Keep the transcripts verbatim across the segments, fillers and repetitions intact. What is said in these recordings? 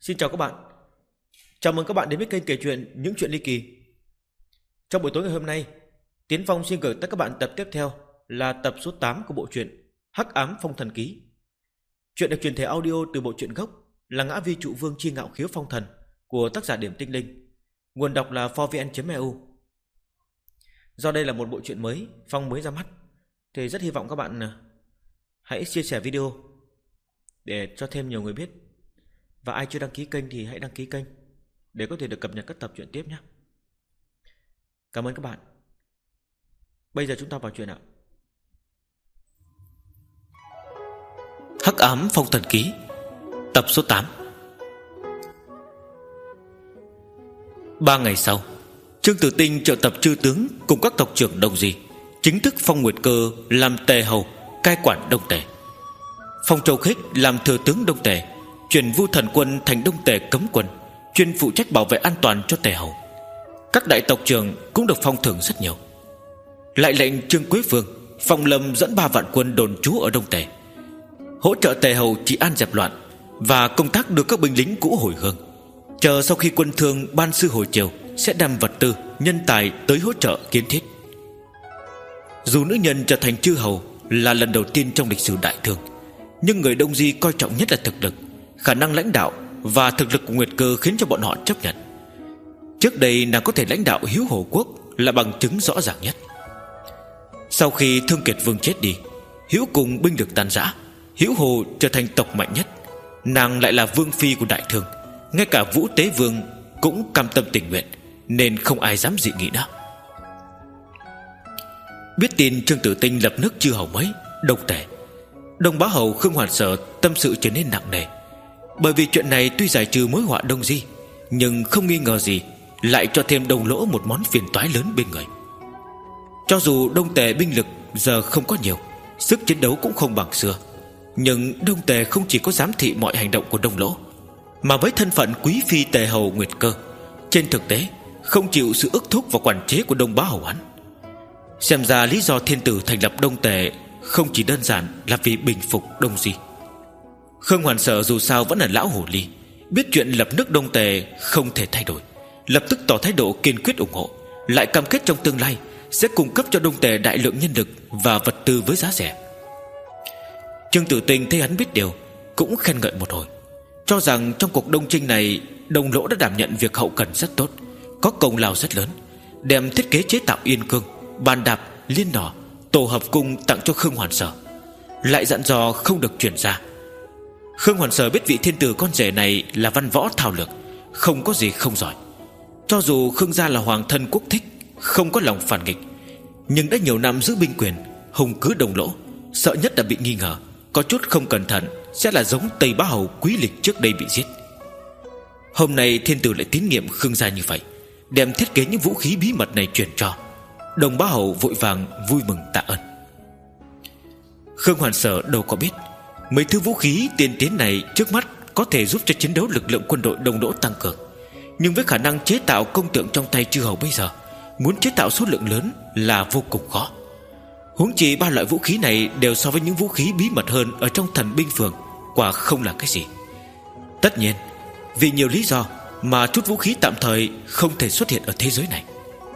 Xin chào các bạn. Chào mừng các bạn đến với kênh kể chuyện Những Chuyện Ly Kỳ. Trong buổi tối ngày hôm nay, Tiến Phong xin gửi tới các bạn tập tiếp theo là tập số tám của bộ truyện Hắc Ám Phong Thần Ký. Chuyện được truyền thể audio từ bộ truyện gốc là Ngã Vi Trụ Vương Chi Ngạo Khiếu Phong Thần của tác giả Điểm Tinh Linh. Nguồn đọc là four v n chấm e u. Do đây là một bộ truyện mới, Phong mới ra mắt, thì rất hy vọng các bạn hãy chia sẻ video để cho thêm nhiều người biết. Và ai chưa đăng ký kênh thì hãy đăng ký kênh để có thể được cập nhật các tập truyện tiếp nhé. Cảm ơn các bạn. Bây giờ chúng ta vào chuyện ạ. Hắc Ám Phong Thần Ký, tập số tám. Ba ngày sau, Trương Tử Tinh triệu tập chư tướng cùng các tộc trưởng Đông Di chính thức phong Nguyệt Cơ làm tề hầu cai quản Đông Tề. Phong Châu Khích làm thừa tướng Đông Tề, chuyển Vu Thần Quân thành Đông Tề cấm quân, chuyên phụ trách bảo vệ an toàn cho tề hầu. Các đại tộc trưởng cũng được phong thưởng rất nhiều. Lại lệnh Trương Quế Vương phong Lâm dẫn ba vạn quân đồn trú ở Đông Tề, hỗ trợ tề hầu trị an dẹp loạn và công tác đưa các binh lính cũ hồi hương. Chờ sau khi quân thương ban sư hồi chiều sẽ đem vật tư, nhân tài tới hỗ trợ kiến thiết. Dù nữ nhân trở thành chư hầu là lần đầu tiên trong lịch sử đại thương, nhưng người Đông Di coi trọng nhất là thực lực, khả năng lãnh đạo và thực lực của Nguyệt Cơ khiến cho bọn họ chấp nhận. Trước đây nàng có thể lãnh đạo Hiếu Hồ Quốc là bằng chứng rõ ràng nhất. Sau khi Thương Kiệt Vương chết đi, Hiếu cùng binh lực tan rã, Hiếu Hồ trở thành tộc mạnh nhất. Nàng lại là vương phi của đại thương, ngay cả Vũ Tế Vương cũng cam tâm tình nguyện, nên không ai dám dị nghị nữa. Biết tin Trương Tử Tinh lập nước chư hầu mới Đông Tề, Đông Bá Hầu Khương Hoàn Sở tâm sự trở nên nặng nề. Bởi vì chuyện này tuy giải trừ mối họa Đông Di, nhưng không nghi ngờ gì lại cho thêm Đông Lỗ một món phiền toái lớn bên người. Cho dù Đông Tề binh lực giờ không có nhiều, sức chiến đấu cũng không bằng xưa, nhưng Đông Tề không chỉ có giám thị mọi hành động của Đông Lỗ, mà với thân phận quý phi tề hầu Nguyệt Cơ, trên thực tế không chịu sự ức thúc và quản chế của Đông Bá Hầu hắn. Xem ra lý do thiên tử thành lập Đông Tề không chỉ đơn giản là vì bình phục Đông Di. Khương Hoàn Sở dù sao vẫn là lão hồ ly, biết chuyện lập nước Đông Tề không thể thay đổi, lập tức tỏ thái độ kiên quyết ủng hộ, lại cam kết trong tương lai sẽ cung cấp cho Đông Tề đại lượng nhân lực và vật tư với giá rẻ. Trương Tử Tinh thấy hắn biết điều, cũng khen ngợi một hồi, cho rằng trong cuộc đông chinh này Đông Lỗ đã đảm nhận việc hậu cần rất tốt, có công lao rất lớn, đem thiết kế chế tạo yên cương, bàn đạp, liên nỏ, tổ hợp cung tặng cho Khương Hoàn Sở, lại dặn dò không được chuyển ra. Khương Hoàn Sở biết vị thiên tử con rể này là văn võ thao lược, không có gì không giỏi. Cho dù Khương gia là hoàng thân quốc thích, không có lòng phản nghịch, nhưng đã nhiều năm giữ binh quyền, hùng cứ Đông Lỗ, sợ nhất là bị nghi ngờ, có chút không cẩn thận sẽ là giống Tây Bá Hầu Quý Lịch trước đây bị giết. Hôm nay thiên tử lại tín nhiệm Khương gia như vậy, đem thiết kế những vũ khí bí mật này truyền cho Đông Bá Hầu, vội vàng vui mừng tạ ơn. Khương Hoàn Sở đâu có biết mấy thứ vũ khí tiên tiến này trước mắt có thể giúp cho chiến đấu lực lượng quân đội Đông Lỗ tăng cường, nhưng với khả năng chế tạo công tượng trong tay chư hầu bây giờ, muốn chế tạo số lượng lớn là vô cùng khó. Huống chi ba loại vũ khí này đều so với những vũ khí bí mật hơn ở trong thần binh phường quả không là cái gì. Tất nhiên vì nhiều lý do mà chút vũ khí tạm thời không thể xuất hiện ở thế giới này.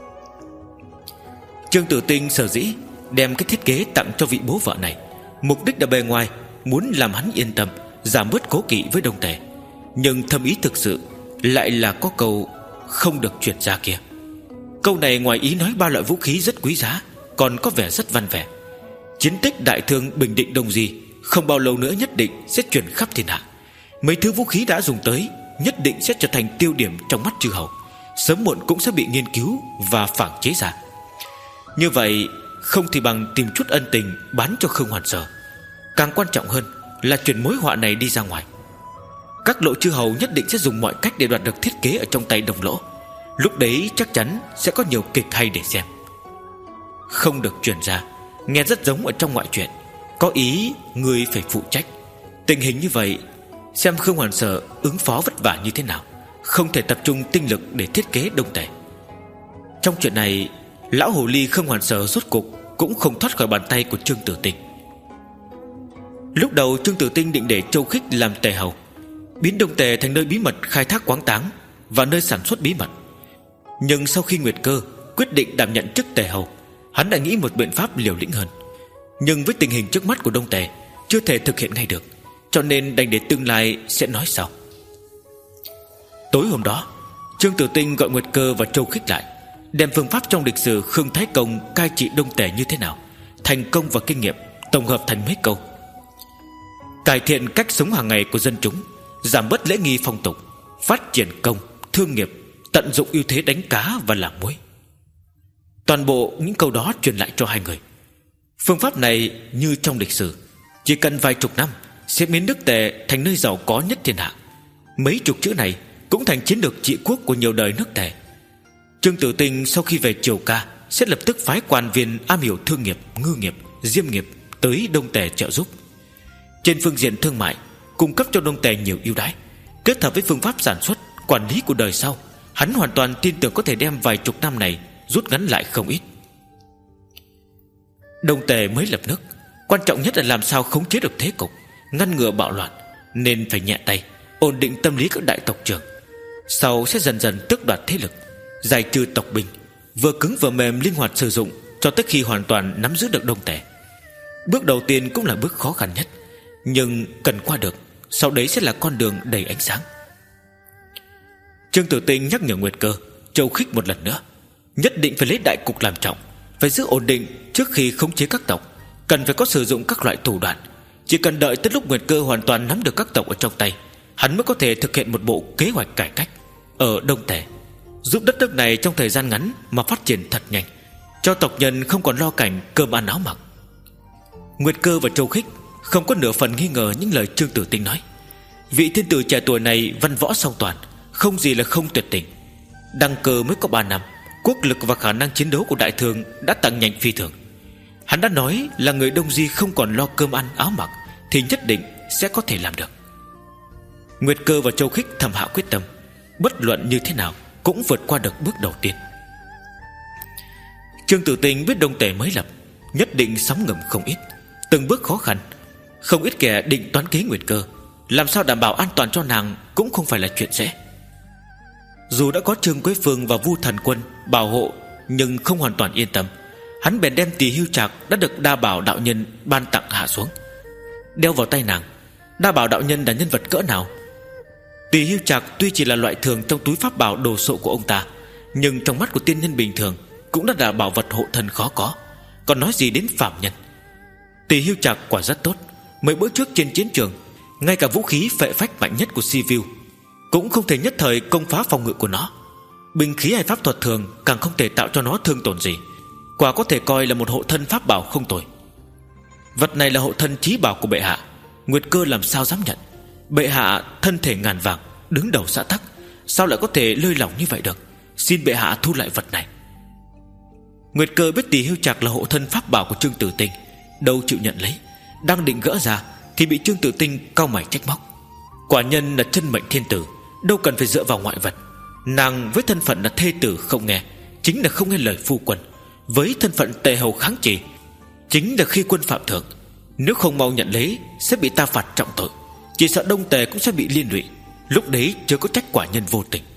Trương Tử Tinh sở dĩ đem cái thiết kế tặng cho vị bố vợ này, mục đích là bề ngoài muốn làm hắn yên tâm, giảm bớt cố kỵ với Đông Tề, nhưng thâm ý thực sự lại là có câu không được chuyển ra kia. Câu này ngoài ý nói ba loại vũ khí rất quý giá, còn có vẻ rất văn vẻ. Chiến tích đại thương bình định Đông Di không bao lâu nữa nhất định sẽ truyền khắp thiên hạ. Mấy thứ vũ khí đã dùng tới nhất định sẽ trở thành tiêu điểm trong mắt chư hầu, sớm muộn cũng sẽ bị nghiên cứu và phản chế ra. Như vậy không thì bằng tìm chút ân tình bán cho Khương Hoàn Sở. Càng quan trọng hơn là chuyển mối họa này đi ra ngoài. Các lộ chư hầu nhất định sẽ dùng mọi cách để đoạt được thiết kế ở trong tay Đông Lỗ. Lúc đấy chắc chắn sẽ có nhiều kịch hay để xem. Không được truyền ra nghe rất giống ở trong ngoại truyện, có ý người phải phụ trách. Tình hình như vậy, xem Khương Hoàn Sở ứng phó vất vả như thế nào, không thể tập trung tinh lực để thiết kế Đông Tề. Trong chuyện này, lão hồ ly Khương Hoàn Sở rốt cục cũng không thoát khỏi bàn tay của Trương Tử Tinh. Lúc đầu Trương Tử Tinh định để Châu Khích làm tề hầu, biến Đông Tề thành nơi bí mật khai thác quáng táng và nơi sản xuất bí mật. Nhưng sau khi Nguyệt Cơ quyết định đảm nhận chức Tề hầu, hắn đã nghĩ một biện pháp liều lĩnh hơn. Nhưng với tình hình trước mắt của Đông Tề, chưa thể thực hiện ngay được, cho nên đành để tương lai sẽ nói sau. Tối hôm đó, Trương Tử Tinh gọi Nguyệt Cơ và Châu Khích lại, đem phương pháp trong lịch sử Khương Thái Công cai trị Đông Tề như thế nào, thành công và kinh nghiệm tổng hợp thành mấy câu: cải thiện cách sống hàng ngày của dân chúng, giảm bớt lễ nghi phong tục, phát triển công, thương nghiệp, tận dụng ưu thế đánh cá và làm muối. Toàn bộ những câu đó truyền lại cho hai người. Phương pháp này như trong lịch sử, chỉ cần vài chục năm sẽ biến nước Tề thành nơi giàu có nhất thiên hạ. Mấy chục chữ này cũng thành chiến lược trị quốc của nhiều đời nước Tề. Trương Tử Tinh sau khi về Triều Ca sẽ lập tức phái quan viên am hiểu thương nghiệp, ngư nghiệp, diêm nghiệp tới Đông Tề trợ giúp. Trên phương diện thương mại, cung cấp cho Đông Tề nhiều ưu đãi, kết hợp với phương pháp sản xuất, quản lý của đời sau, hắn hoàn toàn tin tưởng có thể đem vài chục năm này rút ngắn lại không ít. Đông Tề mới lập nước, quan trọng nhất là làm sao khống chế được thế cục, ngăn ngừa bạo loạn, nên phải nhẹ tay, ổn định tâm lý các đại tộc trưởng. Sau sẽ dần dần tước đoạt thế lực, giải trừ tộc binh, vừa cứng vừa mềm linh hoạt sử dụng cho tới khi hoàn toàn nắm giữ được Đông Tề. Bước đầu tiên cũng là bước khó khăn nhất, nhưng cần qua được, sau đấy sẽ là con đường đầy ánh sáng. Trương Tử Tinh nhắc nhở Nguyệt Cơ, Châu Khích một lần nữa, nhất định phải lấy đại cục làm trọng, phải giữ ổn định trước khi khống chế các tộc. Cần phải có sử dụng các loại thủ đoạn. Chỉ cần đợi tới lúc Nguyệt Cơ hoàn toàn nắm được các tộc ở trong tay, hắn mới có thể thực hiện một bộ kế hoạch cải cách ở Đông Tề, giúp đất nước này trong thời gian ngắn mà phát triển thật nhanh, cho tộc nhân không còn lo cảnh cơm ăn áo mặc. Nguyệt Cơ và Châu Khích không có nửa phần nghi ngờ những lời Trương Tử Tinh nói. Vị thiên tử trẻ tuổi này văn võ song toàn, không gì là không tuyệt tình. Đăng cơ mới có ba năm, quốc lực và khả năng chiến đấu của đại thương đã tăng nhanh phi thường. Hắn đã nói là người Đông Di không còn lo cơm ăn áo mặc thì nhất định sẽ có thể làm được. Nguyệt Cơ và Châu Khích thầm hạ quyết tâm, bất luận như thế nào cũng vượt qua được bước đầu tiên. Trương Tử Tinh biết Đông Tề mới lập, nhất định sóng ngầm không ít, từng bước khó khăn. Không ít kẻ định toán kế Nguyệt Cơ, làm sao đảm bảo an toàn cho nàng cũng không phải là chuyện dễ. Dù đã có Trương Quế Phương và Vu Thần Quân bảo hộ, nhưng không hoàn toàn yên tâm. Hắn bèn đem Tỳ Hưu Trạc đã được Đa Bảo đạo nhân ban tặng hạ xuống, đeo vào tay nàng. Đa Bảo đạo nhân là nhân vật cỡ nào? Tỳ Hưu Trạc tuy chỉ là loại thường trong túi pháp bảo đồ sộ của ông ta, nhưng trong mắt của tiên nhân bình thường cũng đã là bảo vật hộ thân khó có, còn nói gì đến phạm nhân. Tỳ Hưu Trạc quả rất tốt. Mấy bữa trước trên chiến trường, ngay cả vũ khí phệ phách mạnh nhất của Sivu cũng không thể nhất thời công phá phòng ngự của nó. Binh khí hay pháp thuật thường càng không thể tạo cho nó thương tổn gì, quả có thể coi là một hộ thân pháp bảo không tồi. Vật này là hộ thân chí bảo của bệ hạ, Nguyệt Cơ làm sao dám nhận. Bệ hạ thân thể ngàn vàng, đứng đầu xã tắc, sao lại có thể lơi lỏng như vậy được? Xin bệ hạ thu lại vật này. Nguyệt Cơ biết Tỳ Hưu Trạc là hộ thân pháp bảo của Trương Tử Tinh, đâu chịu nhận lấy. Đang định gỡ ra thì bị Trương Tử Tinh cau mày trách móc. Quả nhân là chân mệnh thiên tử, đâu cần phải dựa vào ngoại vật. Nàng với thân phận là thê tử không nghe, chính là không nghe lời phu quân. Với thân phận tề hầu kháng chỉ, chính là khi quân phạm thượng. Nếu không mau nhận lấy sẽ bị ta phạt trọng tội, chỉ sợ Đông Tề cũng sẽ bị liên lụy. Lúc đấy chưa có trách quả nhân vô tình.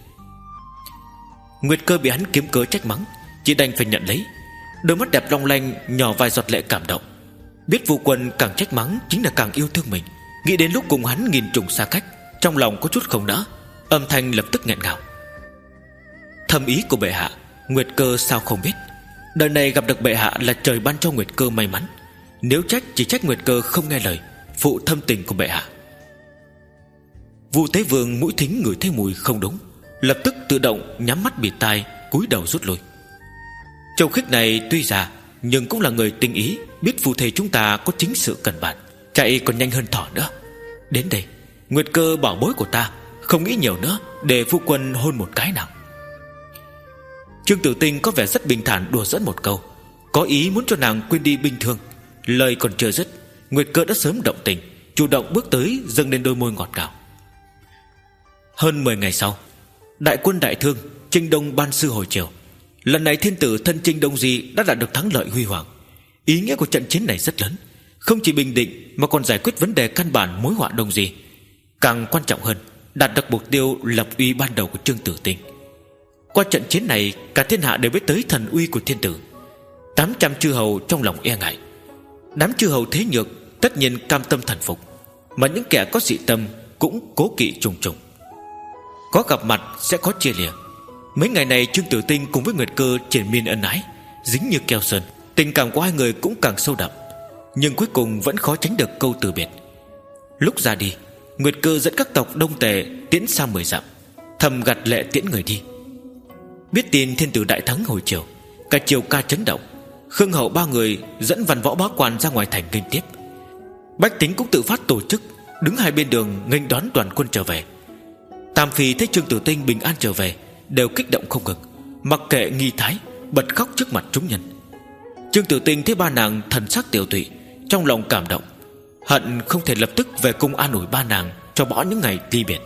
Nguyệt Cơ bị hắn kiếm cớ trách mắng, chỉ đành phải nhận lấy. Đôi mắt đẹp long lanh nhỏ vài giọt lệ cảm động. Biết phu quân càng trách mắng chính là càng yêu thương mình. Nghĩ đến lúc cùng hắn nghìn trùng xa cách, trong lòng có chút không nỡ, âm thanh lập tức nghẹn ngào. Thâm ý của bệ hạ, Nguyệt Cơ sao không biết. Đời này gặp được bệ hạ là trời ban cho Nguyệt Cơ may mắn. Nếu trách chỉ trách Nguyệt Cơ không nghe lời, phụ thâm tình của bệ hạ. Vu Tế Vương mũi thính ngửi thấy mùi không đúng, lập tức tự động nhắm mắt bịt tai, cúi đầu rút lui. Châu Khích này tuy già nhưng cũng là người tinh ý, biết phù thề chúng ta có chính sự cần bàn, chạy còn nhanh hơn thỏ nữa. Đến đây, Nguyệt Cơ bảo bối của ta, không nghĩ nhiều nữa, để phu quân hôn một cái nào. Trương Tử Tinh có vẻ rất bình thản đùa dẫn một câu, có ý muốn cho nàng quên đi binh thương. Lời còn chưa dứt, Nguyệt Cơ đã sớm động tình, chủ động bước tới, dâng lên đôi môi ngọt ngào. Hơn mười ngày sau, đại quân đại thương chinh đông ban sư hồi chiều. Lần này thiên tử thân chinh Đông Di đã đạt được thắng lợi huy hoàng. Ý nghĩa của trận chiến này rất lớn, không chỉ bình định mà còn giải quyết vấn đề căn bản mối họa Đông Di. Càng quan trọng hơn, đạt được mục tiêu lập uy ban đầu của Trương Tử Tinh. Qua trận chiến này, cả thiên hạ đều biết tới thần uy của thiên tử. Tám trăm chư hầu trong lòng e ngại. Đám chư hầu thế nhược tất nhiên cam tâm thần phục, mà những kẻ có dị tâm cũng cố kỵ trùng trùng. Có gặp mặt sẽ có chia lìa. Mấy ngày này Trương Tử Tinh cùng với Nguyệt Cơ triền miên ân ái, dính như keo sơn. Tình cảm của hai người cũng càng sâu đậm, nhưng cuối cùng vẫn khó tránh được câu từ biệt. Lúc ra đi, Nguyệt Cơ dẫn các tộc Đông Tề tiễn sang mười dặm, thầm gặt lệ tiễn người đi. Biết tin thiên tử đại thắng hồi chiều, cả triều ca chấn động. Khương Hậu ba người dẫn văn võ bá quan ra ngoài thành nghênh tiếp. Bách tính cũng tự phát tổ chức đứng hai bên đường nghênh đón toàn quân trở về. Tam phi thấy Trương Tử Tinh bình an trở về đều kích động không ngừng, mặc kệ nghi thái, bật khóc trước mặt chúng nhân. Trương Tử Tinh thấy ba nàng thần sắc tiểu tụy, trong lòng cảm động, hận không thể lập tức về cung an ủi ba nàng cho bỏ những ngày ly biệt.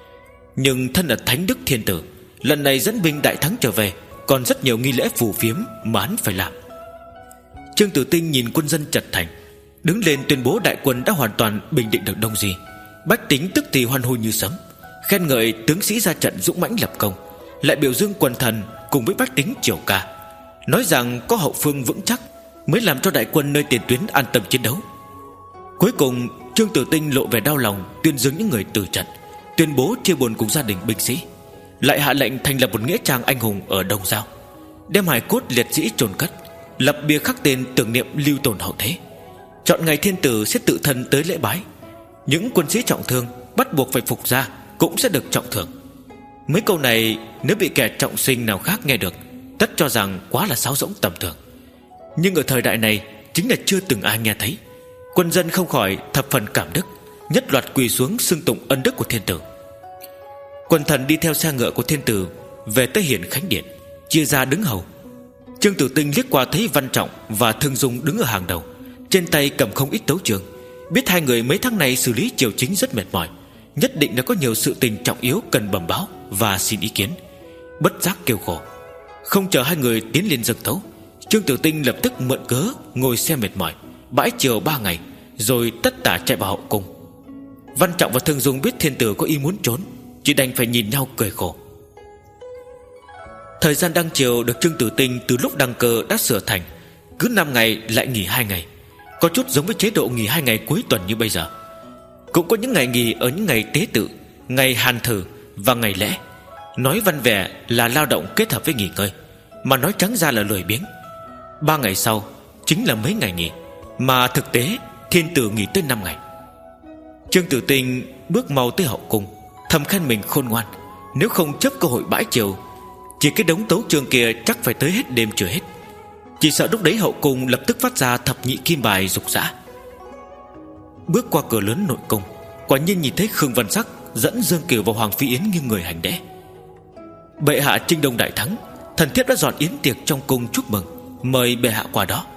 Nhưng thân là thánh đức thiên tử, lần này dẫn binh đại thắng trở về, còn rất nhiều nghi lễ phù phiếm mà hắn phải làm. Trương Tử Tinh nhìn quân dân chật thành, đứng lên tuyên bố đại quân đã hoàn toàn bình định được Đông Di. Bách tính tức thì hoan hô như sấm, khen ngợi tướng sĩ ra trận dũng mãnh lập công, lại biểu dương quần thần cùng với bách tính triều ca, nói rằng có hậu phương vững chắc mới làm cho đại quân nơi tiền tuyến an tâm chiến đấu. Cuối cùng Trương Tử Tinh lộ vẻ đau lòng, tuyên dương những người từ trận, tuyên bố chia buồn cùng gia đình binh sĩ, lại hạ lệnh thành lập một nghĩa trang anh hùng ở Đông Giao, đem hài cốt liệt sĩ chôn cất, lập bia khắc tên tưởng niệm lưu tồn hậu thế. Chọn ngày thiên tử sẽ tự thân tới lễ bái. Những quân sĩ trọng thương bắt buộc phải phục ra cũng sẽ được trọng thưởng. Mấy câu này nếu bị kẻ trọng sinh nào khác nghe được, tất cho rằng quá là sáo rỗng tầm thường. Nhưng ở thời đại này chính là chưa từng ai nghe thấy. Quân dân không khỏi thập phần cảm đức, nhất loạt quỳ xuống xưng tụng ân đức của thiên tử. Quần thần đi theo xe ngựa của thiên tử về tới Hiển Khánh Điện, chia ra đứng hầu. Trương Tử Tinh liếc qua thấy Văn Trọng và Thương Dung đứng ở hàng đầu, trên tay cầm không ít tấu chương. Biết hai người mấy tháng này xử lý triều chính rất mệt mỏi, nhất định đã có nhiều sự tình trọng yếu cần bẩm báo và xin ý kiến. Bất giác kêu khổ. Không chờ hai người tiến lên dâng tấu, Trương Tử Tinh lập tức mượn cớ ngồi xe mệt mỏi, bãi chiều ba ngày, rồi tất tả chạy vào hậu cung. Văn Trọng và Thương Dung biết thiên tử có ý muốn trốn, chỉ đành phải nhìn nhau cười khổ. Thời gian đăng triều được Trương Tử Tinh từ lúc đăng cơ đã sửa thành cứ năm ngày lại nghỉ hai ngày, có chút giống với chế độ nghỉ hai ngày cuối tuần như bây giờ. Cũng có những ngày nghỉ ở những ngày tế tự, ngày hàn thử và ngày lễ. Nói văn vẻ là lao động kết hợp với nghỉ ngơi, mà nói trắng ra là lười biếng. Ba ngày sau chính là mấy ngày nghỉ, mà thực tế thiên tử nghỉ tới năm ngày. Trương Tử Tinh bước mau tới hậu cung, thầm khen mình khôn ngoan. Nếu không chấp cơ hội bãi triều, chỉ cái đống tấu chương kia chắc phải tới hết đêm chưa hết. Chỉ sợ lúc đấy hậu cung lập tức phát ra thập nhị kim bài rục rã. Bước qua cửa lớn nội cung, quả nhiên nhìn thấy Khương Văn Sắc dẫn Dương Kiều và Hoàng Phi Yến như người hành lễ. Bệ hạ Trinh Đông đại thắng, thần thiếp đã dọn yến tiệc trong cung chúc mừng, mời bệ hạ qua đó.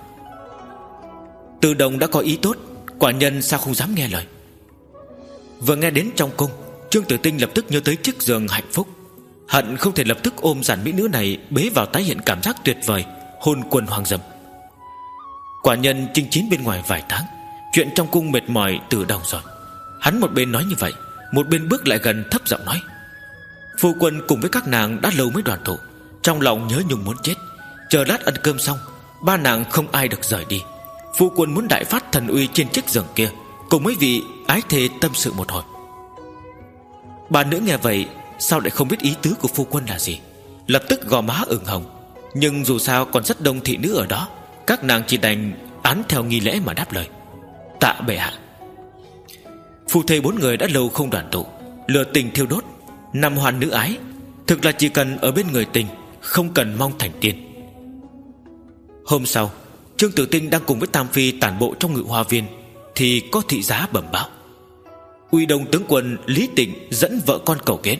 Từ Đồng đã có ý tốt, quả nhân sao không dám nghe lời. Vừa nghe đến trong cung, Trương Tử Tinh lập tức nhớ tới chiếc giường hạnh phúc, hận không thể lập tức ôm giản mỹ nữ này bế vào tái hiện cảm giác tuyệt vời hôn quân hoàng dâm. Quả nhân chinh chiến bên ngoài vài tháng, chuyện trong cung mệt mỏi từ đầu rồi. Hắn một bên nói như vậy, một bên bước lại gần thấp giọng nói: Phu quân cùng với các nàng đã lâu mới đoàn tụ, trong lòng nhớ nhung muốn chết. Chờ lát ăn cơm xong, ba nàng không ai được rời đi. Phu quân muốn đại phát thần uy trên chiếc giường kia, cùng mấy vị ái thề tâm sự một hồi. Bà nữ nghe vậy sao lại không biết ý tứ của phu quân là gì, lập tức gò má ửng hồng. Nhưng dù sao còn rất đông thị nữ ở đó, các nàng chỉ đành án theo nghi lễ mà đáp lời: Tạ bệ hạ. Phu thê bốn người đã lâu không đoàn tụ, lửa tình thiêu đốt, năm hoàn nữ ái, thực là chỉ cần ở bên người tình, không cần mong thành tiên. Hôm sau, Trương Tử Tinh đang cùng với Tam Phi tản bộ trong Ngự Hoa Viên, thì có thị giá bẩm báo: Uy Đông tướng quân Lý Tịnh dẫn vợ con cầu kiến.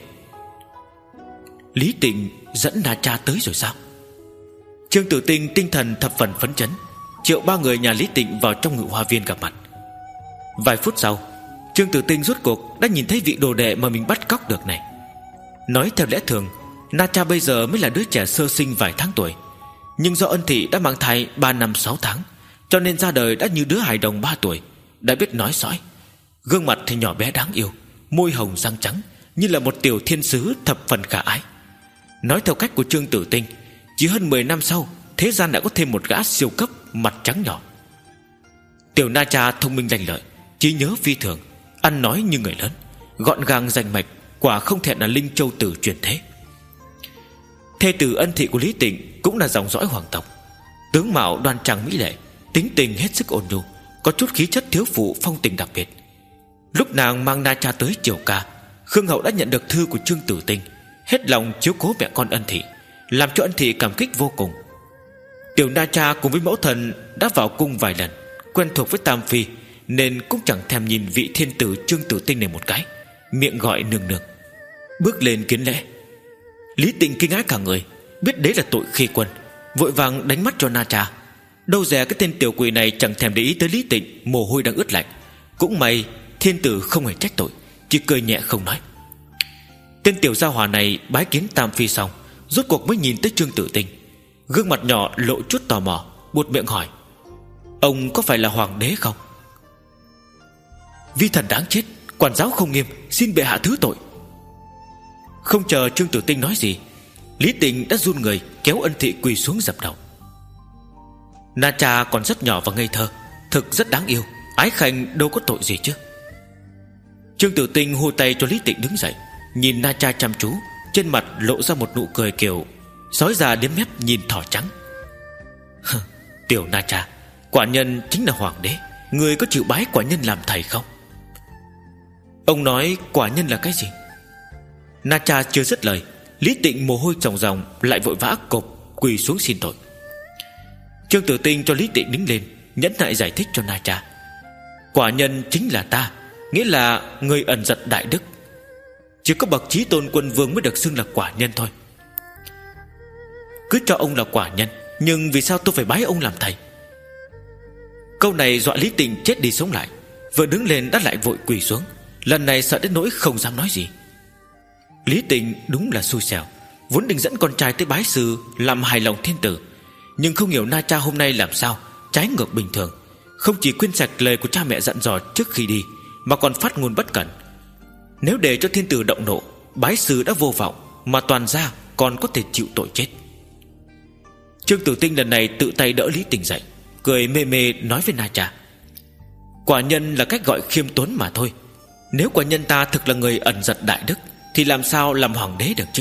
Lý Tịnh dẫn Na Cha tới rồi sao? Trương Tử Tinh tinh thần thập phần phấn chấn, triệu ba người nhà Lý Tịnh vào trong Ngự Hoa Viên gặp mặt. Vài phút sau, Trương Tử Tinh rốt cuộc đã nhìn thấy vị đồ đệ mà mình bắt cóc được này. Nói theo lẽ thường, Na Cha bây giờ mới là đứa trẻ sơ sinh vài tháng tuổi, nhưng do ân thị đã mang thai ba năm sáu tháng, cho nên ra đời đã như đứa hài đồng ba tuổi, đã biết nói sõi. Gương mặt thì nhỏ bé đáng yêu, môi hồng răng trắng, như là một tiểu thiên sứ thập phần khả ái. Nói theo cách của Trương Tử Tinh, chỉ hơn mười năm sau, thế gian đã có thêm một gã siêu cấp mặt trắng nhỏ. Tiểu Na Cha thông minh lanh lợi, trí nhớ phi thường, ăn nói như người lớn, gọn gàng rành mạch, quả không thẹn là Linh Châu tử truyền thế. Thê tử ân thị của Lý Tịnh cũng là dòng dõi hoàng tộc, tướng mạo đoan trang mỹ lệ, tính tình hết sức ôn nhu, có chút khí chất thiếu phụ phong tình đặc biệt. Lúc nàng mang Na Cha tới triều ca, Khương Hậu đã nhận được thư của Trương Tử Tinh, hết lòng chiếu cố mẹ con ân thị, làm cho ân thị cảm kích vô cùng. Tiểu Na Cha cùng với mẫu thần đã vào cung vài lần, quen thuộc với Tam Phi, nên cũng chẳng thèm nhìn vị thiên tử Trương Tử Tinh này một cái, miệng gọi nương nương. Bước lên kiến lễ. Lý Tịnh kinh hãi cả người, biết đấy là tội khi quân, vội vàng đánh mắt cho Na Cha. Đâu dè cái tên tiểu quỷ này chẳng thèm để ý tới Lý Tịnh, mồ hôi đang ướt lạnh. Cũng may thiên tử không hề trách tội, chỉ cười nhẹ không nói. Tên tiểu gia hỏa này bái kiến Tam Phi xong, rốt cuộc mới nhìn tới Trương Tử Tinh, gương mặt nhỏ lộ chút tò mò, buột miệng hỏi: ông có phải là hoàng đế không? Vi thần đáng chết, quản giáo không nghiêm, xin bệ hạ thứ tội. Không chờ Trương Tử Tinh nói gì, Lý Tịnh đã run người kéo ân thị quỳ xuống dập đầu. Na Cha còn rất nhỏ và ngây thơ, thực rất đáng yêu, ái khanh đâu có tội gì chứ. Trương Tử Tinh hô tay cho Lý Tịnh đứng dậy, nhìn Na Cha chăm chú, trên mặt lộ ra một nụ cười kiểu sói già điếm mép nhìn thỏ trắng. Tiểu Na Cha, quả nhân chính là hoàng đế, người có chịu bái quả nhân làm thầy không? Ông nói quả nhân là cái gì? Na Cha chưa dứt lời, Lý Tịnh mồ hôi ròng ròng lại vội vã cộp quỳ xuống xin tội. Trương Tử Tinh cho Lý Tịnh đứng lên, nhẫn nại giải thích cho Na Cha: quả nhân chính là ta, nghĩa là người ẩn giật đại đức. Chỉ có bậc chí tôn quân vương mới được xưng là quả nhân thôi. Cứ cho ông là quả nhân, nhưng vì sao tôi phải bái ông làm thầy? Câu này dọa Lý Tịnh chết đi sống lại, vừa đứng lên đã lại vội quỳ xuống, lần này sợ đến nỗi không dám nói gì. Lý Tịnh đúng là xui xẻo, vốn định dẫn con trai tới bái sư làm hài lòng thiên tử, nhưng không hiểu Na Cha hôm nay làm sao trái ngược bình thường, không chỉ quên sạch lời của cha mẹ dặn dò trước khi đi, mà còn phát ngôn bất cẩn. Nếu để cho thiên tử động nộ, bái sư đã vô vọng, mà toàn gia còn có thể chịu tội chết. Trương Tử Tinh lần này tự tay đỡ Lý Tịnh dậy, cười mê mê nói với Na Cha: quả nhân là cách gọi khiêm tốn mà thôi. Nếu quả nhân ta thực là người ẩn giật đại đức, thì làm sao làm hoàng đế được chứ?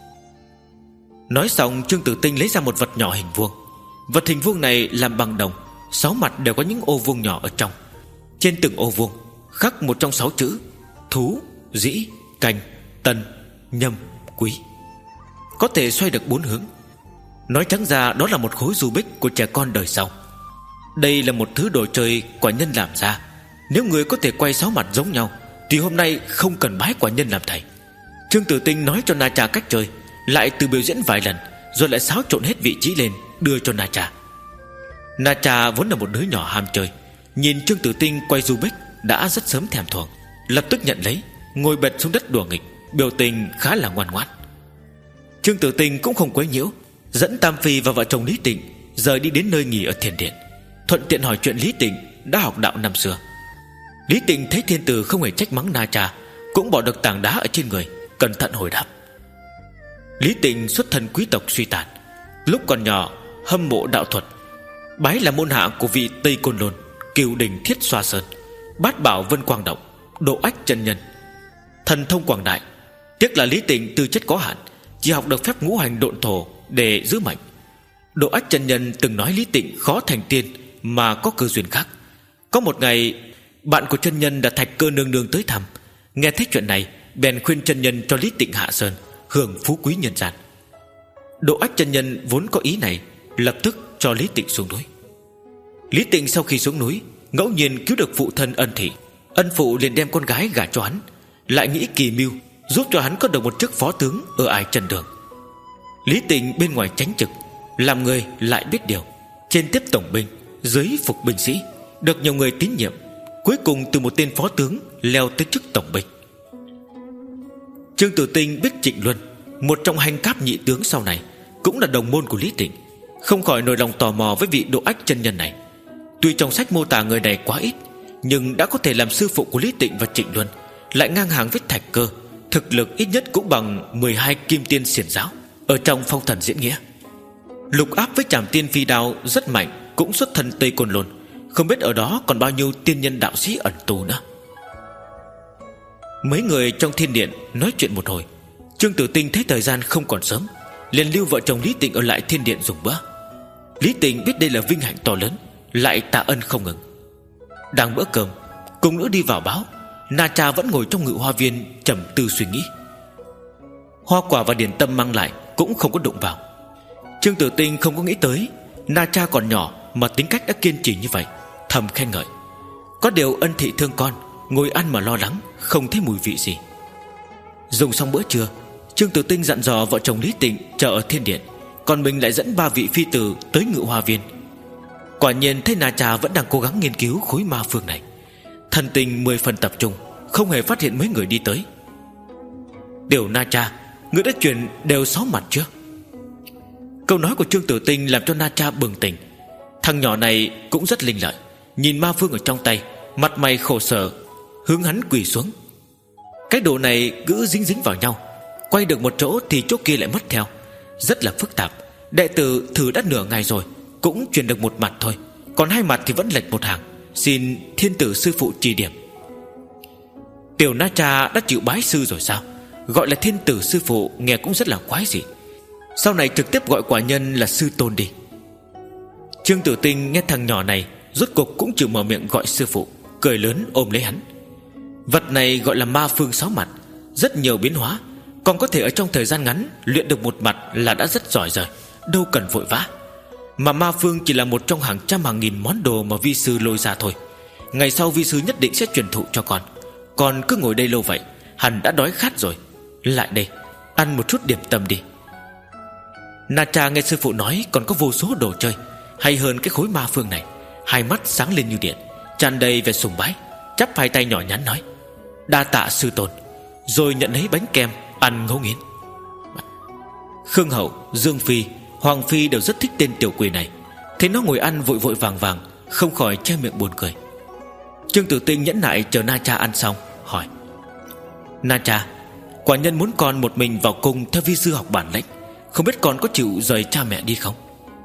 Nói xong, Trương Tử Tinh lấy ra một vật nhỏ hình vuông. Vật hình vuông này làm bằng đồng, sáu mặt đều có những ô vuông nhỏ ở trong. Trên từng ô vuông khắc một trong sáu chữ: thú, dĩ, canh, tân, nhâm, quý, có thể xoay được bốn hướng. Nói trắng ra, đó là một khối Rubik của trẻ con đời sau. Đây là một thứ đồ chơi quả nhân làm ra. Nếu người có thể quay sáu mặt giống nhau, thì hôm nay không cần bái quả nhân làm thầy. Trương Tử Tinh nói cho Na Cha cách chơi, lại từ biểu diễn vài lần, rồi lại xáo trộn hết vị trí lên đưa cho Na Cha. Na Cha vốn là một đứa nhỏ ham chơi, nhìn Trương Tử Tinh quay Rubik đã rất sớm thèm thuồng, lập tức nhận lấy, ngồi bệt xuống đất đùa nghịch, biểu tình khá là ngoan ngoãn. Trương Tử Tinh cũng không quấy nhiễu, dẫn Tam Phi và vợ chồng Lý Tịnh rời đi đến nơi nghỉ ở thiền điện, thuận tiện hỏi chuyện Lý Tịnh đã học đạo năm xưa. Lý Tịnh thấy thiên tử không hề trách mắng Na Cha, cũng bỏ được tảng đá ở trên người, cẩn thận hồi đáp. Lý Tịnh xuất thân quý tộc suy tàn, lúc còn nhỏ hâm mộ đạo thuật, bái là môn hạ của vị Tây Côn Lôn, Cửu Đình Thiết Xoa Sơn, Bát Bảo Vân Quang Động, Độ Ách chân nhân, thần thông quảng đại. Tiếc là Lý Tịnh tư chất có hạn, chỉ học được phép ngũ hành độn thổ để giữ mệnh. Độ Ách chân nhân từng nói Lý Tịnh khó thành tiên mà có cơ duyên khác. Có một ngày, bạn của chân nhân đã Thạch Cơ nương nương tới thăm, nghe thấy chuyện này bèn khuyên chân nhân cho Lý Tịnh hạ sơn, hưởng phú quý nhân gian. Độ Ách chân nhân vốn có ý này, lập tức cho Lý Tịnh xuống núi. Lý Tịnh sau khi xuống núi, ngẫu nhiên cứu được phụ thân ân thị, ân phụ liền đem con gái gả cho hắn, lại nghĩ kỳ mưu giúp cho hắn có được một chức phó tướng ở Ải Trần Đường. Lý Tịnh bên ngoài tránh trực, làm người lại biết điều, trên tiếp tổng binh, dưới phục binh sĩ, được nhiều người tín nhiệm, cuối cùng từ một tên phó tướng leo tới chức tổng binh. Trương Tử Tinh biết Trịnh Luân, một trong hành cáp nhị tướng sau này, cũng là đồng môn của Lý Tịnh, không khỏi nổi lòng tò mò với vị Độ Ách chân nhân này. Tuy trong sách mô tả người này quá ít, nhưng đã có thể làm sư phụ của Lý Tịnh và Trịnh Luân, lại ngang hàng với Thạch Cơ, thực lực ít nhất cũng bằng mười hai kim tiên xiển giáo ở trong phong thần diễn nghĩa. Lục Áp với Trảm Tiên Phi Đao rất mạnh, cũng xuất thân Tây Côn Lôn, không biết ở đó còn bao nhiêu tiên nhân đạo sĩ ẩn tù nữa. Mấy người trong thiên điện nói chuyện một hồi, Trương Tử Tinh thấy thời gian không còn sớm, liền lưu vợ chồng Lý Tịnh ở lại thiên điện dùng bữa. Lý Tịnh biết đây là vinh hạnh to lớn, lại tạ ân không ngừng. Đang bữa cơm, cung nữ đi vào báo Na Cha vẫn ngồi trong ngự hoa viên trầm tư suy nghĩ. Hoa quả và điển tâm mang lại cũng không có đụng vào. Trương Tử Tinh không có nghĩ tới Na Cha còn nhỏ mà tính cách đã kiên trì như vậy, thầm khen ngợi. Có điều ân thị thương con, ngồi ăn mà lo lắng, không thấy mùi vị gì. Dùng xong bữa trưa, Trương Tử Tinh dặn dò vợ chồng Lý Tịnh chờ ở thiên điện, còn mình lại dẫn ba vị phi tử tới ngự hoa viên. Quả nhiên thấy Na Cha vẫn đang cố gắng nghiên cứu khối ma phương này, thần tình mười phần tập trung, không hề phát hiện mấy người đi tới. Tiểu Na Cha, ngươi đã truyền đều sáu mặt chưa? Câu nói của Trương Tử Tinh làm cho Na Cha bừng tỉnh. Thằng nhỏ này cũng rất linh lợi, nhìn ma phương ở trong tay, mặt mày khổ sở, hướng hắn quỳ xuống. Cái đồ này cứ dính dính vào nhau, quay được một chỗ thì chỗ kia lại mất theo, rất là phức tạp. Đệ tử thử đã nửa ngày rồi, cũng truyền được một mặt thôi, còn hai mặt thì vẫn lệch một hàng, xin thiên tử sư phụ chỉ điểm. Tiểu Na Cha đã chịu bái sư rồi sao? Gọi là thiên tử sư phụ nghe cũng rất là quái dị. Sau này trực tiếp gọi quả nhân là sư tôn đi. Trương Tử Tinh nghe thằng nhỏ này rốt cuộc cũng chịu mở miệng gọi sư phụ, cười lớn ôm lấy hắn. Vật này gọi là ma phương sáu mặt, rất nhiều biến hóa, còn có thể ở trong thời gian ngắn luyện được một mặt là đã rất giỏi rồi, đâu cần vội vã. Mà ma phương chỉ là một trong hàng trăm hàng nghìn món đồ mà vi sư lôi ra thôi. Ngày sau vi sư nhất định sẽ truyền thụ cho con. Con cứ ngồi đây lâu vậy, hẳn đã đói khát rồi. Lại đây, ăn một chút điểm tâm đi. Na Cha nghe sư phụ nói còn có vô số đồ chơi hay hơn cái khối ma phương này, hai mắt sáng lên như điện, tràn đầy vẻ sùng bái, chắp hai tay nhỏ nhắn nói: đa tạ sư tôn. Rồi nhận lấy bánh kem ăn ngấu nghiến. Khương Hậu, Dương Phi, Hoàng Phi đều rất thích tên tiểu quỷ này, thấy nó ngồi ăn vội vội vàng vàng, không khỏi che miệng buồn cười. Trương Tử Tinh nhẫn nại chờ Na Cha ăn xong, hỏi: Na Cha, quả nhân muốn con một mình vào cung theo vi sư học bản lĩnh, không biết con có chịu rời cha mẹ đi không?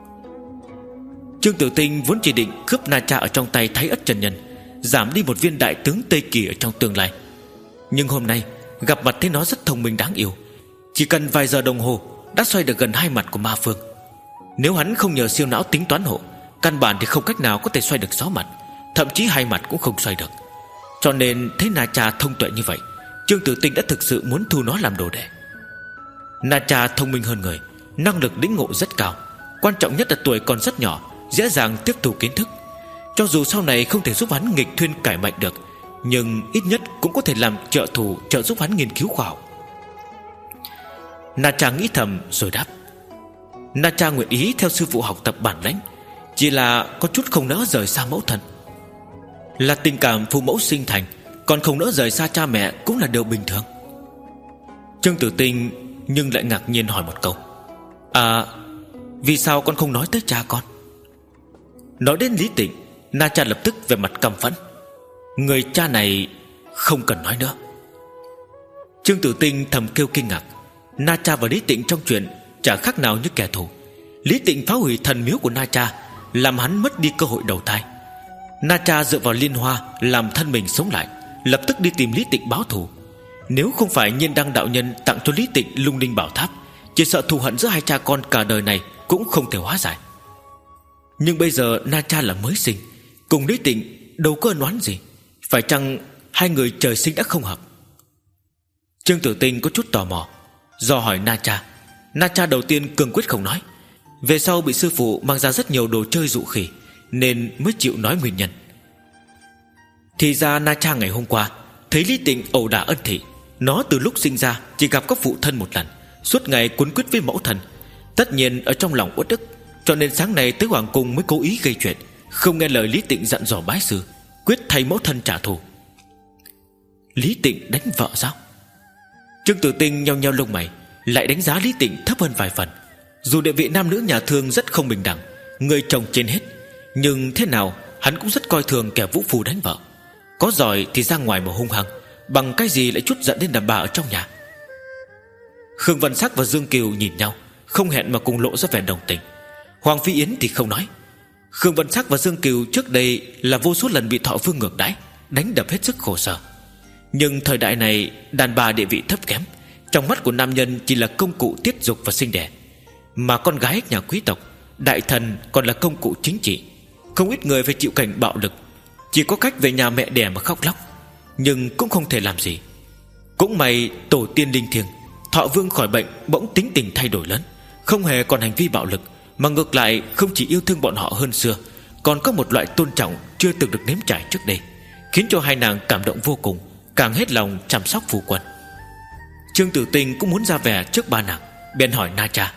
Trương Tử Tinh vốn chỉ định cướp Na Cha ở trong tay Thái Ất chân nhân, giảm đi một viên đại tướng Tây Kỳ ở trong tương lai. Nhưng hôm nay gặp mặt thấy nó rất thông minh đáng yêu, chỉ cần vài giờ đồng hồ đã xoay được gần hai mặt của ma phương. Nếu hắn không nhờ siêu não tính toán hộ, căn bản thì không cách nào có thể xoay được sáu mặt, thậm chí hai mặt cũng không xoay được. Cho nên thấy Na Cha thông tuệ như vậy, Trương Tử Tinh đã thực sự muốn thu nó làm đồ đệ. Na Cha thông minh hơn người, năng lực lĩnh ngộ rất cao, quan trọng nhất là tuổi còn rất nhỏ, dễ dàng tiếp thu kiến thức. Cho dù sau này không thể giúp hắn nghịch thuyên cải mệnh được, nhưng ít nhất cũng có thể làm trợ thủ, trợ giúp hắn nghiên cứu khoa học. Na Cha nghĩ thầm rồi đáp: Na Cha nguyện ý theo sư phụ học tập bản lĩnh, chỉ là có chút không nỡ rời xa mẫu thân. Là tình cảm phụ mẫu sinh thành, còn không nỡ rời xa cha mẹ cũng là điều bình thường. Trương Tử Tinh nhưng lại ngạc nhiên hỏi một câu: À, vì sao con không nói tới cha con? Nói đến Lý Tịnh, Na Cha lập tức về mặt căm phẫn: người cha này không cần nói nữa. Trương Tử Tinh thầm kêu kinh ngạc. Na Cha và Lý Tịnh trong chuyện chả khác nào như kẻ thù. Lý Tịnh phá hủy thần miếu của Na Cha, làm hắn mất đi cơ hội đầu thai. Na Cha dựa vào liên hoa làm thân mình sống lại, lập tức đi tìm Lý Tịnh báo thù. Nếu không phải Nhiên Đăng đạo nhân tặng cho Lý Tịnh lung linh bảo tháp, chỉ sợ thù hận giữa hai cha con cả đời này cũng không thể hóa giải. Nhưng bây giờ Na Cha là mới sinh, cùng Lý Tịnh đâu có ân oán gì, phải chăng hai người trời sinh đã không hợp? Trương Tử Tinh có chút tò mò, do hỏi Na Cha. Na Cha đầu tiên cương quyết không nói, về sau bị sư phụ mang ra rất nhiều đồ chơi dụ khỉ, nên mới chịu nói nguyên nhân. Thì ra Na Cha ngày hôm qua thấy Lý Tịnh ẩu đả ân thị. Nó từ lúc sinh ra chỉ gặp các phụ thân một lần, suốt ngày quấn quýt với mẫu thân, tất nhiên ở trong lòng uất ức, cho nên sáng nay tới hoàng cung mới cố ý gây chuyện, không nghe lời Lý Tịnh dặn dò bái sư, quyết thay mẫu thân trả thù. Lý Tịnh đánh vợ sao? Trương Tử Tinh nheo nheo lông mày, lại đánh giá Lý Tịnh thấp hơn vài phần. Dù địa vị nam nữ nhà thương rất không bình đẳng, người chồng trên hết, nhưng thế nào hắn cũng rất coi thường kẻ vũ phu đánh vợ. Có giỏi thì ra ngoài mà hung hăng, bằng cái gì lại chút giận đến đàn bà ở trong nhà? Khương Văn Sắc và Dương Kiều nhìn nhau, không hẹn mà cùng lộ ra vẻ đồng tình. Hoàng Phi Yến thì không nói. Khương Văn Sắc và Dương Kiều trước đây là vô số lần bị Thọ Vương ngược đãi, đánh đập hết sức khổ sở. Nhưng thời đại này đàn bà địa vị thấp kém, trong mắt của nam nhân chỉ là công cụ tiết dục và sinh đẻ. Mà con gái nhà quý tộc, đại thần còn là công cụ chính trị. Không ít người phải chịu cảnh bạo lực, chỉ có cách về nhà mẹ đẻ mà khóc lóc, nhưng cũng không thể làm gì. Cũng may tổ tiên linh thiêng, Thọ Vương khỏi bệnh bỗng tính tình thay đổi lớn, không hề còn hành vi bạo lực, mà ngược lại không chỉ yêu thương bọn họ hơn xưa, còn có một loại tôn trọng chưa từng được nếm trải trước đây, khiến cho hai nàng cảm động vô cùng, càng hết lòng chăm sóc phu quân. Trương Tử Tinh cũng muốn ra vẻ trước ba nàng, bèn hỏi Na Cha: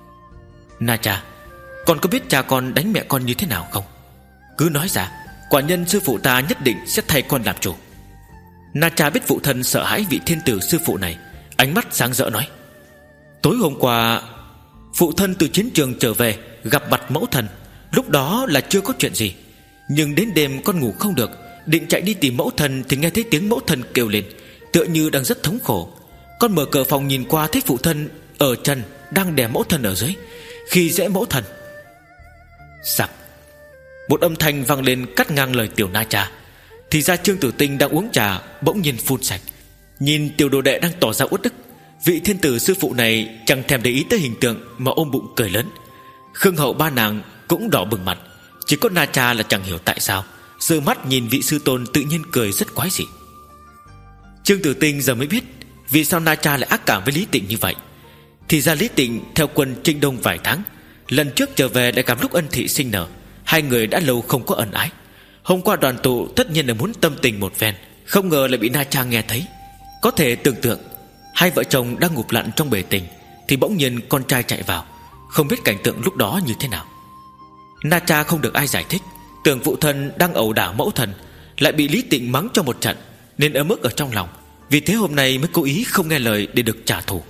Na Cha, con có biết cha con đánh mẹ con như thế nào không? Cứ nói ra, quả nhân sư phụ ta nhất định sẽ thay con làm chủ. Na Cha biết phụ thân sợ hãi vị thiên tử sư phụ này, ánh mắt sáng rỡ nói: Tối hôm qua phụ thân từ chiến trường trở về, gặp mặt mẫu thân. Lúc đó là chưa có chuyện gì, nhưng đến đêm con ngủ không được, định chạy đi tìm mẫu thân thì nghe thấy tiếng mẫu thân kêu lên, tựa như đang rất thống khổ. Con mở cửa phòng nhìn qua, thấy phụ thân ở chân đang đè mẫu thân ở dưới, khi dễ mẫu thân. Sặc, một âm thanh vang lên cắt ngang lời tiểu Na Cha. Thì ra Trương Tử Tinh đang uống trà bỗng nhiên phun sạch. Nhìn tiểu đồ đệ đang tỏ ra uất ức, vị thiên tử sư phụ này chẳng thèm để ý tới hình tượng mà ôm bụng cười lớn. Khương hậu ba nàng cũng đỏ bừng mặt, chỉ có Na Cha là chẳng hiểu tại sao giơ mắt nhìn vị sư tôn tự nhiên cười rất quái dị. Trương Tử Tinh giờ mới biết vì sao Na Cha lại ác cảm với Lý Tịnh như vậy. Thì ra Lý Tịnh theo quân Trinh Đông vài tháng, lần trước trở về lại gặp lúc ân thị sinh nở, hai người đã lâu không có ân ái. Hôm qua đoàn tụ tất nhiên là muốn tâm tình một phen, không ngờ lại bị Na Cha nghe thấy. Có thể tưởng tượng hai vợ chồng đang ngụp lặn trong bể tình, thì bỗng nhiên con trai chạy vào, không biết cảnh tượng lúc đó như thế nào. Na Cha không được ai giải thích, tưởng phụ thân đang ẩu đả mẫu thân, lại bị Lý Tịnh mắng cho một trận, nên ấm ức ở trong lòng. Vì thế hôm nay mới cố ý không nghe lời để được trả thù.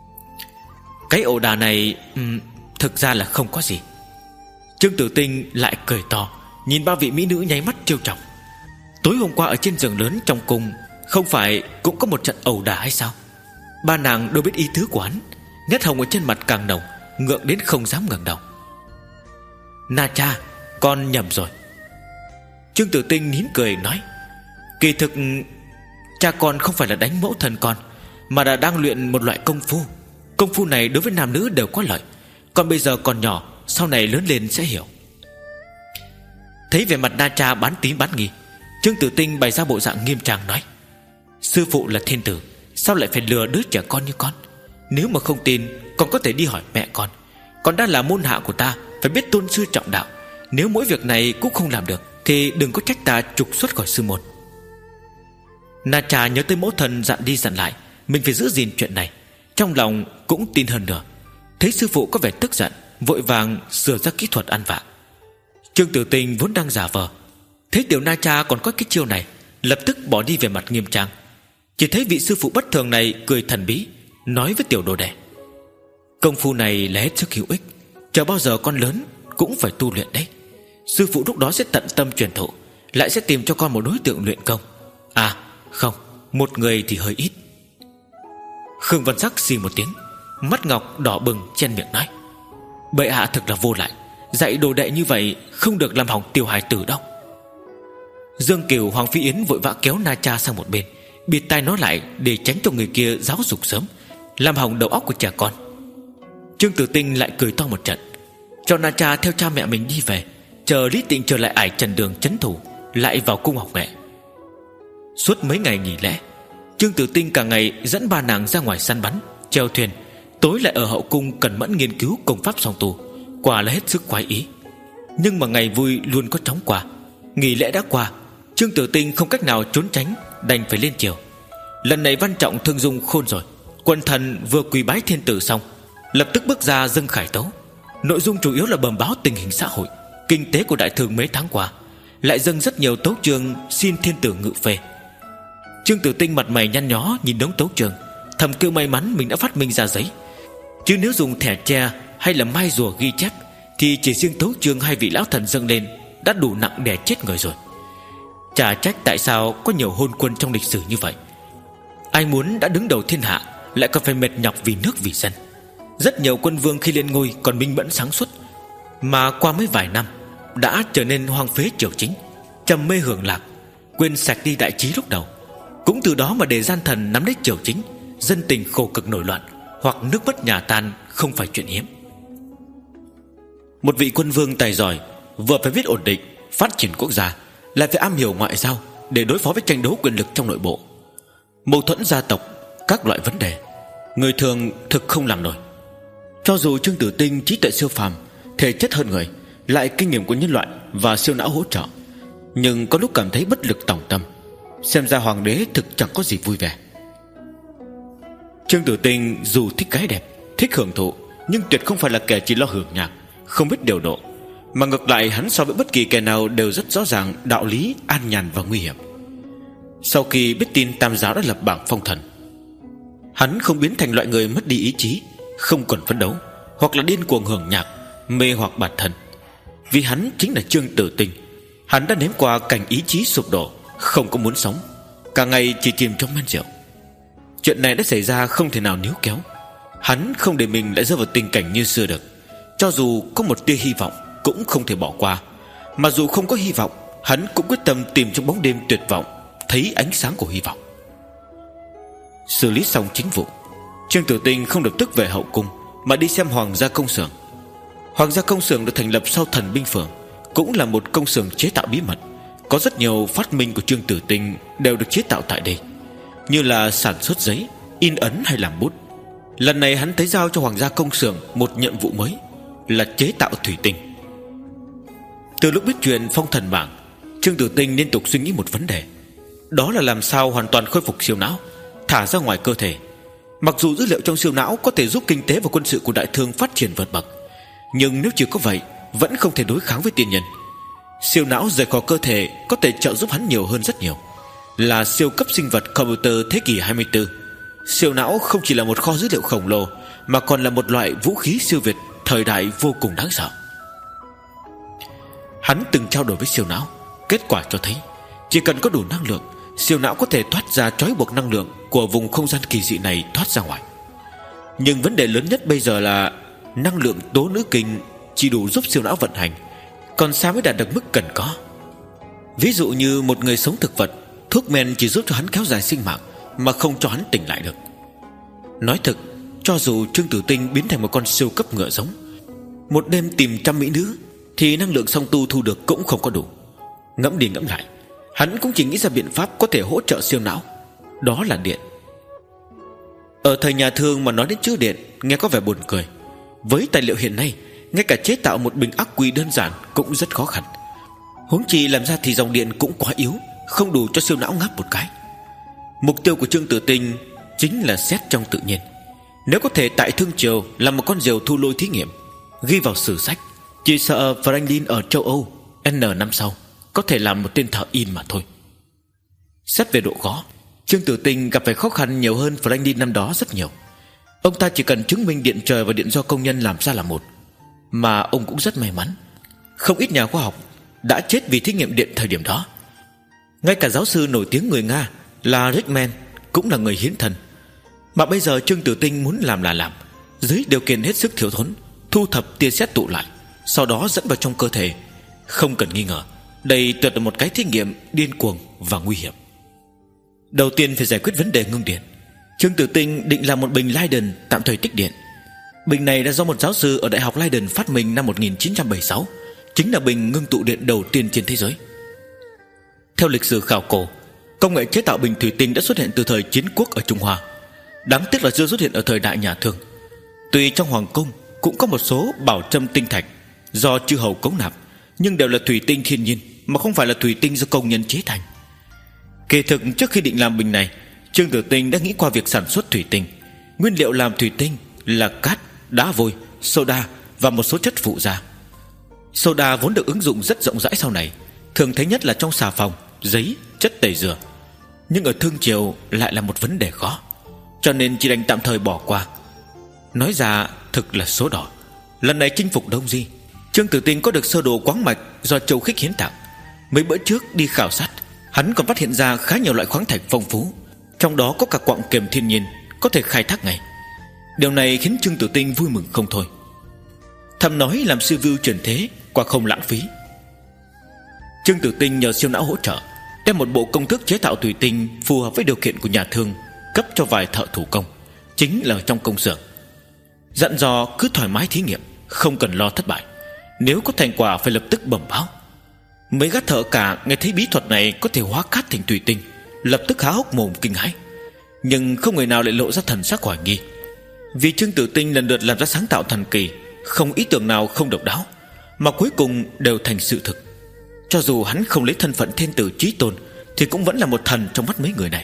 Cái ẩu đả này um, thực ra là không có gì. Trương Tử Tinh lại cười to, nhìn ba vị mỹ nữ nháy mắt trêu chọc. Tối hôm qua ở trên giường lớn trong cung, không phải cũng có một trận ẩu đả hay sao? Ba nàng đâu biết ý tứ của hắn, nét hồng ở trên mặt càng nồng, ngượng đến không dám ngẩng đầu. Na Cha, con nhầm rồi. Trương Tử Tinh nín cười nói: Kỳ thực cha con không phải là đánh mẫu thân con, mà là đang luyện một loại công phu. Công phu này đối với nam nữ đều có lợi. Con bây giờ còn nhỏ, sau này lớn lên sẽ hiểu. Thấy vẻ mặt Na Cha bán tín bán nghi, Trương Tử Tinh bày ra bộ dạng nghiêm trang nói: Sư phụ là thiên tử, sao lại phải lừa đứa trẻ con như con? Nếu mà không tin, con có thể đi hỏi mẹ con. Con đã là môn hạ của ta, phải biết tôn sư trọng đạo. Nếu mỗi việc này cũng không làm được, thì đừng có trách ta trục xuất khỏi sư môn. Na Cha nhớ tới mẫu thân dặn đi dặn lại mình phải giữ gìn chuyện này, trong lòng cũng tin hơn nữa. Thấy sư phụ có vẻ tức giận, vội vàng sửa ra kỹ thuật ăn vạ. Trương Tử Tinh vốn đang giả vờ, thấy tiểu Na Cha còn có cái chiêu này, lập tức bỏ đi về mặt nghiêm trang. Chỉ thấy vị sư phụ bất thường này cười thần bí, nói với tiểu đồ đệ: Công phu này là hết sức hữu ích, chờ bao giờ con lớn cũng phải tu luyện đấy. Sư phụ lúc đó sẽ tận tâm truyền thụ, lại sẽ tìm cho con một đối tượng luyện công. À không, một người thì hơi ít. Khương Văn Sắc xì một tiếng, mắt ngọc đỏ bừng chen miệng nói: Bệ hạ thực là vô lại, dạy đồ đệ như vậy không được làm hỏng tiểu hài tử đâu. Dương Kiều, Hoàng Phi Yến vội vã kéo Na Cha sang một bên, bịt tai nó lại để tránh cho người kia giáo dục sớm, làm hỏng đầu óc của trẻ con. Trương Tử Tinh lại cười to một trận, cho Na Cha theo cha mẹ mình đi về, chờ Lý Tịnh trở lại ải Trần Đường trấn thủ, lại vào cung học nghệ. Suốt mấy ngày nghỉ lễ, Trương Tử Tinh cả ngày dẫn ba nàng ra ngoài săn bắn, chèo thuyền, tối lại ở hậu cung cẩn mẫn nghiên cứu công pháp song tu, quả là hết sức khoái ý. Nhưng mà ngày vui luôn có chóng qua. Nghỉ lễ đã qua, Trương Tử Tinh không cách nào trốn tránh, đành phải lên triều. Lần này Văn Trọng thương dung khôn rồi, quần thần vừa quỳ bái thiên tử xong, lập tức bước ra dâng khải tấu. Nội dung chủ yếu là bẩm báo tình hình xã hội, kinh tế của đại thường mấy tháng qua, lại dâng rất nhiều tấu chương xin thiên tử ngự phê. Trương Tử Tinh mặt mày nhăn nhó nhìn đống tấu chương, thầm kêu may mắn mình đã phát minh ra giấy. Chứ nếu dùng thẻ tre hay là mai rùa ghi chép, thì chỉ riêng tấu chương hai vị lão thần dâng lên đã đủ nặng đè chết người rồi. Chả trách tại sao có nhiều hôn quân trong lịch sử như vậy, Ai muốn đã đứng đầu thiên hạ lại còn phải mệt nhọc vì nước vì dân. Rất nhiều quân vương khi lên ngôi còn minh mẫn sáng suốt, mà qua mấy vài năm đã trở nên hoang phế triều chính, trầm mê hưởng lạc, quên sạch đi đại trí lúc đầu. Cũng từ đó mà để gian thần nắm lấy triều chính, dân tình khổ cực nổi loạn, hoặc nước mất nhà tan không phải chuyện hiếm. Một vị quân vương tài giỏi, vừa phải biết ổn định phát triển quốc gia, lại phải am hiểu ngoại giao để đối phó với tranh đấu quyền lực trong nội bộ, mâu thuẫn gia tộc, các loại vấn đề, người thường thực không làm nổi. Cho dù Trương Tử Tinh trí tuệ siêu phàm, thể chất hơn người, lại kinh nghiệm của nhân loại và siêu não hỗ trợ, nhưng có lúc cảm thấy bất lực tòng tâm. Xem ra hoàng đế thực chẳng có gì vui vẻ. Trương Tử Tinh dù thích gái đẹp, thích hưởng thụ, nhưng tuyệt không phải là kẻ chỉ lo hưởng nhạc, không biết điều độ, mà ngược lại hắn so với bất kỳ kẻ nào đều rất rõ ràng đạo lý an nhàn và nguy hiểm. Sau khi biết tin Tam giáo đã lập bảng phong thần, hắn không biến thành loại người mất đi ý chí, không còn phấn đấu, hoặc là điên cuồng hưởng nhạc, mê hoặc bản thân. Vì hắn chính là Trương Tử Tinh, hắn đã nếm qua cảnh ý chí sụp đổ, không có muốn sống, cả ngày chỉ chìm trong men rượu. Chuyện này đã xảy ra không thể nào níu kéo. Hắn không để mình lại rơi vào tình cảnh như xưa được. Cho dù có một tia hy vọng cũng không thể bỏ qua. Mà dù không có hy vọng, hắn cũng quyết tâm tìm trong bóng đêm tuyệt vọng thấy ánh sáng của hy vọng. Xử lý xong chính vụ, Trương Tử Tinh không lập tức về hậu cung, mà đi xem Hoàng gia công xưởng. Hoàng gia công xưởng được thành lập sau Thần binh phường, cũng là một công xưởng chế tạo bí mật. Có rất nhiều phát minh của Trương Tử Tinh đều được chế tạo tại đây, như là sản xuất giấy, in ấn hay làm bút. Lần này hắn thấy giao cho Hoàng gia công xưởng một nhiệm vụ mới, là chế tạo thủy tinh. Từ lúc biết chuyện phong thần bảng, Trương Tử Tinh liên tục suy nghĩ một vấn đề, đó là làm sao hoàn toàn khôi phục siêu não, thả ra ngoài cơ thể. Mặc dù dữ liệu trong siêu não có thể giúp kinh tế và quân sự của đại thương phát triển vượt bậc, nhưng nếu chỉ có vậy vẫn không thể đối kháng với tiên nhân. Siêu não rời khỏi cơ thể có thể trợ giúp hắn nhiều hơn rất nhiều, là siêu cấp sinh vật computer thế kỷ hai mươi tư. Siêu não không chỉ là một kho dữ liệu khổng lồ, mà còn là một loại vũ khí siêu việt thời đại vô cùng đáng sợ. Hắn từng trao đổi với siêu não, kết quả cho thấy chỉ cần có đủ năng lượng, siêu não có thể thoát ra trói buộc năng lượng của vùng không gian kỳ dị này thoát ra ngoài. Nhưng vấn đề lớn nhất bây giờ là năng lượng tố nữ kinh chỉ đủ giúp siêu não vận hành, còn sao mới đạt được mức cần có. Ví dụ như một người sống thực vật, thuốc men chỉ giúp cho hắn kéo dài sinh mạng, mà không cho hắn tỉnh lại được. Nói thực, cho dù Trương Tử Tinh biến thành một con siêu cấp ngựa giống, một đêm tìm trăm mỹ nữ, thì năng lượng song tu thu được cũng không có đủ. Ngẫm đi ngẫm lại, hắn cũng chỉ nghĩ ra biện pháp có thể hỗ trợ siêu não, đó là điện. Ở thời nhà Thương mà nói đến chữ điện nghe có vẻ buồn cười. Với tài liệu hiện nay, ngay cả chế tạo một bình ắc quy đơn giản cũng rất khó khăn, huống chi làm ra thì dòng điện cũng quá yếu, không đủ cho siêu não ngáp một cái. Mục tiêu của Trương Tử Tinh chính là xét trong tự nhiên. Nếu có thể tại Thương Triều làm một con diều thu lôi thí nghiệm, ghi vào sử sách, chỉ sợ Franklin ở châu Âu N năm sau có thể làm một tên thợ in mà thôi. Xét về độ khó, Trương Tử Tinh gặp phải khó khăn nhiều hơn Franklin năm đó rất nhiều. Ông ta chỉ cần chứng minh điện trời và điện do công nhân làm ra là một, mà ông cũng rất may mắn. Không ít nhà khoa học đã chết vì thí nghiệm điện thời điểm đó. Ngay cả giáo sư nổi tiếng người Nga là Rickman cũng là người hiến thân. Mà bây giờ Trương Tử Tinh muốn làm là làm, dưới điều kiện hết sức thiếu thốn, thu thập tia sét tụ lại, sau đó dẫn vào trong cơ thể. Không cần nghi ngờ, đây tuyệt là một cái thí nghiệm điên cuồng và nguy hiểm. Đầu tiên phải giải quyết vấn đề ngưng điện. Trương Tử Tinh định làm một bình Leiden tạm thời tích điện. Bình này đã do một giáo sư ở Đại học Leiden phát minh năm một nghìn chín trăm bảy mươi sáu, chính là bình ngưng tụ điện đầu tiên trên thế giới. Theo lịch sử khảo cổ, công nghệ chế tạo bình thủy tinh đã xuất hiện từ thời chiến quốc ở Trung Hoa. Đáng tiếc là chưa xuất hiện ở thời đại nhà Thương. Tuy trong hoàng cung cũng có một số bảo trâm tinh thạch do chư hầu cống nạp, nhưng đều là thủy tinh thiên nhiên, mà không phải là thủy tinh do công nhân chế thành. Kỳ thực trước khi định làm bình này, Trương Tử Tinh đã nghĩ qua việc sản xuất thủy tinh. Nguyên liệu làm thủy tinh là cát, đá vôi, soda và một số chất phụ gia. Soda vốn được ứng dụng rất rộng rãi sau này, thường thấy nhất là trong xà phòng, giấy, chất tẩy rửa. Nhưng ở Thương Triều lại là một vấn đề khó, cho nên chỉ đành tạm thời bỏ qua. Nói ra thực là số đỏ. Lần này chinh phục Đông Di, Trương Tử Tinh có được sơ đồ quáng mạch do Châu Khích hiến tặng. Mấy bữa trước đi khảo sát, hắn còn phát hiện ra khá nhiều loại khoáng thạch phong phú, trong đó có cả quặng kiềm thiên nhiên có thể khai thác ngay. Điều này khiến Trương Tử Tinh vui mừng không thôi. Thầm nói làm sư view truyền thế quả không lãng phí. Trương Tử Tinh nhờ siêu não hỗ trợ, đem một bộ công thức chế tạo thủy tinh phù hợp với điều kiện của nhà thương cấp cho vài thợ thủ công, chính là trong công xưởng. Dặn dò cứ thoải mái thí nghiệm, không cần lo thất bại, nếu có thành quả phải lập tức bẩm báo. Mấy gã thợ cả nghe thấy bí thuật này có thể hóa cát thành thủy tinh, lập tức há hốc mồm kinh hãi, nhưng không người nào lại lộ ra thần sắc hoài nghi. Vì Trương Tử Tinh lần lượt làm ra sáng tạo thần kỳ, không ý tưởng nào không độc đáo, mà cuối cùng đều thành sự thực. Cho dù hắn không lấy thân phận thiên tử chí tôn, thì cũng vẫn là một thần trong mắt mấy người này.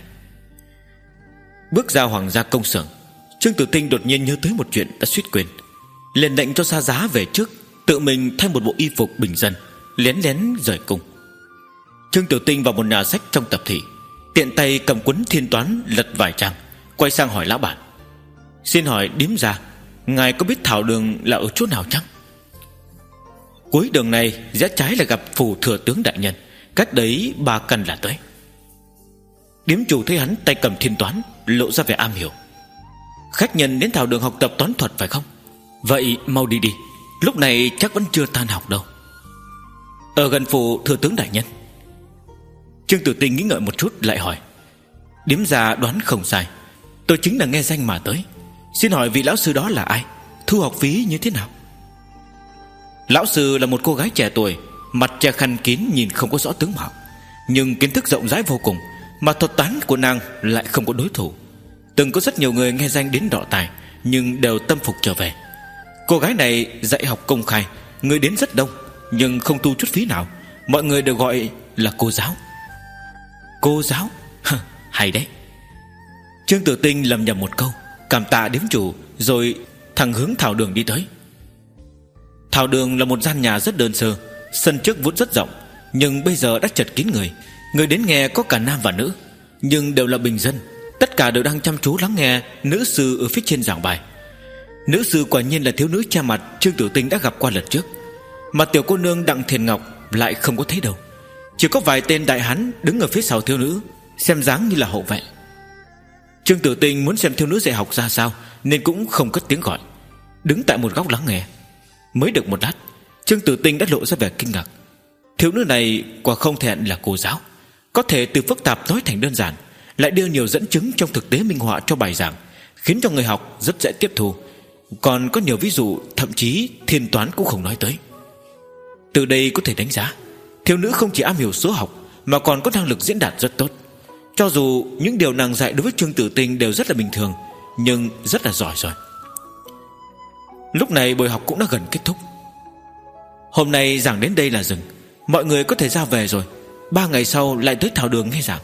Bước ra hoàng gia công xưởng, Trương Tử Tinh đột nhiên nhớ tới một chuyện đã suýt quên, liền lệnh cho Sa Giá về trước, tự mình thay một bộ y phục bình dân, lén lén rời cung. Trương Tử Tinh vào một nhà sách trong tập thị, tiện tay cầm cuốn thiên toán lật vài trang, quay sang hỏi lão bản: "Xin hỏi điếm gia, ngài có biết thảo đường là ở chỗ nào chăng?" "Cuối đường này rẽ trái là gặp phủ thừa tướng đại nhân, cách đấy ba căn là tới." Điếm chủ thấy hắn tay cầm thiên toán, lộ ra vẻ am hiểu: "Khách nhân đến thảo đường học tập toán thuật phải không? Vậy mau đi đi, lúc này chắc vẫn chưa tan học đâu." "Ở gần phủ thừa tướng đại nhân." Trương Tử Tinh nghĩ ngợi một chút lại hỏi: "Điếm gia đoán không sai, tôi chính là nghe danh mà tới. Xin hỏi vị lão sư đó là ai, thu học phí như thế nào?" Lão sư là một cô gái trẻ tuổi, mặt che khăn kín, nhìn không có rõ tướng mạo, nhưng kiến thức rộng rãi vô cùng, mà thuật toán của nàng lại không có đối thủ. Từng có rất nhiều người nghe danh đến đọ tài, nhưng đều tâm phục trở về. Cô gái này dạy học công khai, người đến rất đông, nhưng không thu chút phí nào, mọi người đều gọi là cô giáo. Cô giáo? Hay đấy. Trương Tử Tinh lầm nhầm một câu, cảm tạ điếm chủ, rồi thẳng hướng thảo đường đi tới. Thảo đường là một gian nhà rất đơn sơ, sân trước vốn rất rộng, nhưng bây giờ đã chật kín người. Người đến nghe có cả nam và nữ, nhưng đều là bình dân. Tất cả đều đang chăm chú lắng nghe nữ sư ở phía trên giảng bài. Nữ sư quả nhiên là thiếu nữ che mặt Trương Tử Tinh đã gặp qua lần trước, mà tiểu cô nương Đặng Thiền Ngọc lại không có thấy đâu. Chỉ có vài tên đại hán đứng ở phía sau thiếu nữ, xem dáng như là hậu vệ. Trương Tử Tinh muốn xem thiếu nữ dạy học ra sao, nên cũng không cất tiếng gọi, đứng tại một góc lắng nghe. Mới được một lát, Trương Tử Tinh đã lộ ra vẻ kinh ngạc. Thiếu nữ này quả không thể là cô giáo, có thể từ phức tạp nói thành đơn giản, lại đưa nhiều dẫn chứng trong thực tế minh họa cho bài giảng, khiến cho người học rất dễ tiếp thu. Còn có nhiều ví dụ, thậm chí thiên toán cũng không nói tới. Từ đây có thể đánh giá, thiếu nữ không chỉ am hiểu số học, mà còn có năng lực diễn đạt rất tốt. Cho dù những điều nàng dạy đối với Trương Tử Tinh đều rất là bình thường, nhưng rất là giỏi rồi. Lúc này buổi học cũng đã gần kết thúc. Hôm nay giảng đến đây là dừng, mọi người có thể ra về rồi. Ba ngày sau lại tới thảo đường nghe giảng.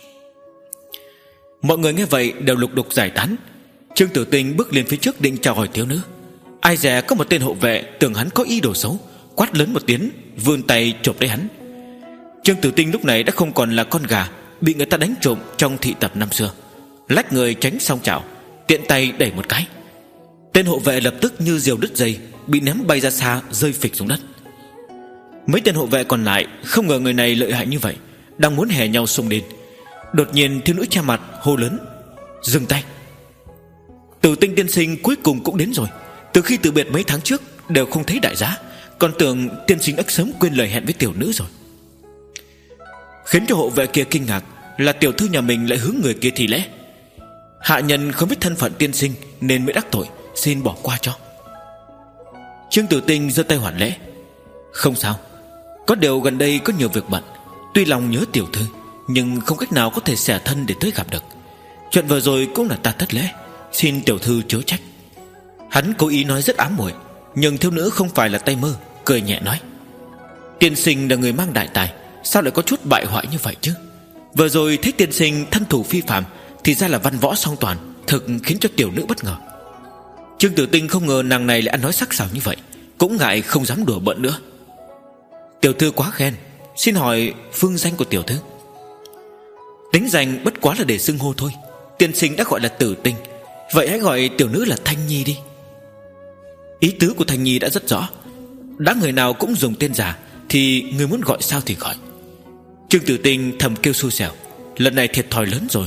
Mọi người nghe vậy đều lục đục giải tán. Trương Tử Tinh bước lên phía trước định chào hỏi thiếu nữ, ai dè có một tên hộ vệ tưởng hắn có ý đồ xấu, quát lớn một tiếng, vươn tay chộp lấy hắn. Trương Tử Tinh lúc này đã không còn là con gà bị người ta đánh trộm trong thị tập năm xưa, lách người tránh xong chảo, tiện tay đẩy một cái. Tên hộ vệ lập tức như diều đứt dây, bị ném bay ra xa, rơi phịch xuống đất. Mấy tên hộ vệ còn lại không ngờ người này lợi hại như vậy, đang muốn hè nhau xông đến. Đột nhiên thiếu nữ che mặt hô lớn: "Dừng tay!" Tử Tinh tiên sinh cuối cùng cũng đến rồi. Từ khi từ biệt mấy tháng trước đều không thấy đại giá, còn tưởng tiên sinh đã sớm quên lời hẹn với tiểu nữ rồi. Khiến cho hộ vệ kia kinh ngạc là tiểu thư nhà mình lại hướng người kia thì lễ. Hạ nhân không biết thân phận tiên sinh nên mới đắc tội, xin bỏ qua cho. Trương Tử Tinh giơ tay hoàn lễ: "Không sao, có điều gần đây có nhiều việc bận, tuy lòng nhớ tiểu thư, nhưng không cách nào có thể xẻ thân để tới gặp được. Chuyện vừa rồi cũng là ta thất lễ, xin tiểu thư chớ trách." Hắn cố ý nói rất ám muội, nhưng thiếu nữ không phải là tay mơ, cười nhẹ nói: "Tiên sinh là người mang đại tài, sao lại có chút bại hoại như vậy chứ? Vừa rồi thấy tiên sinh thân thủ phi phàm, thì ra là văn võ song toàn, thực khiến cho tiểu nữ bất ngờ." Trương Tử Tinh không ngờ nàng này lại ăn nói sắc sảo như vậy, cũng ngại không dám đùa bỡn nữa. "Tiểu thư quá khen, xin hỏi phương danh của tiểu thư?" "Tính danh bất quá là để xưng hô thôi, tiên sinh đã gọi là Tử Tinh, vậy hãy gọi tiểu nữ là Thanh Nhi đi." Ý tứ của Thanh Nhi đã rất rõ, đã người nào cũng dùng tên giả thì người muốn gọi sao thì gọi. Trương Tử Tinh thầm kêu xui xẻo, lần này thiệt thòi lớn rồi,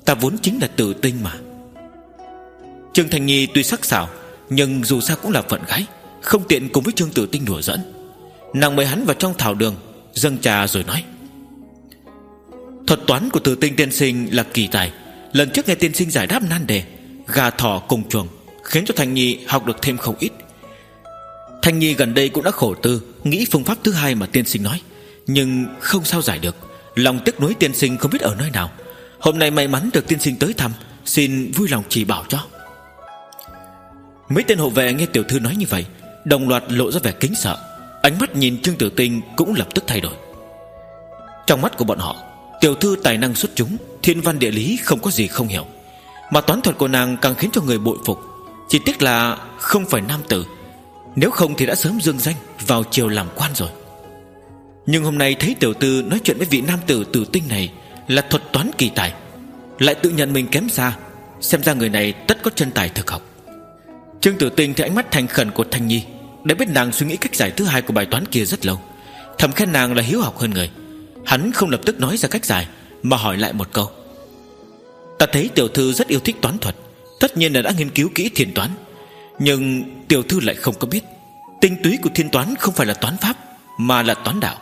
Ta vốn chính là Tử Tinh mà. Trương Thanh Nhi tuy sắc sảo, nhưng dù sao cũng là phận gái, không tiện cùng với Trương Tử Tinh đùa giỡn. Nàng mời hắn vào trong thảo đường, dâng trà rồi nói: thuật toán của Tử Tinh tiên sinh là kỳ tài. Lần trước nghe tiên sinh giải đáp nan đề gà thỏ cùng chuồng, khiến cho Thanh Nhi học được thêm không ít. Thanh Nhi gần đây cũng đã khổ tư nghĩ phương pháp thứ hai mà tiên sinh nói, nhưng không sao giải được. Lòng tiếc nuối tiên sinh không biết ở nơi nào. Hôm nay may mắn được tiên sinh tới thăm, xin vui lòng chỉ bảo cho. Mấy tên hộ vệ nghe tiểu thư nói như vậy, đồng loạt lộ ra vẻ kính sợ. Ánh mắt nhìn Trương Tử Tinh cũng lập tức thay đổi. Trong mắt của bọn họ, tiểu thư tài năng xuất chúng, thiên văn địa lý không có gì không hiểu, mà toán thuật của nàng càng khiến cho người bội phục. Chỉ tiếc là không phải nam tử, nếu không thì đã sớm dương danh vào triều làm quan rồi. Nhưng hôm nay thấy tiểu tư nói chuyện với vị nam tử Tử Tinh này là thuật toán kỳ tài, lại tự nhận mình kém xa, xem ra người này tất có chân tài thực học. Trương Tử Tinh thấy ánh mắt thành khẩn của Thanh Nhi, đã biết nàng suy nghĩ cách giải thứ hai của bài toán kia rất lâu, thầm khen nàng là hiếu học hơn người. Hắn không lập tức nói ra cách giải, mà hỏi lại một câu: ta thấy tiểu thư rất yêu thích toán thuật, tất nhiên là đã nghiên cứu kỹ thiên toán. Nhưng tiểu thư lại không có biết tinh túy của thiên toán không phải là toán pháp, mà là toán đạo.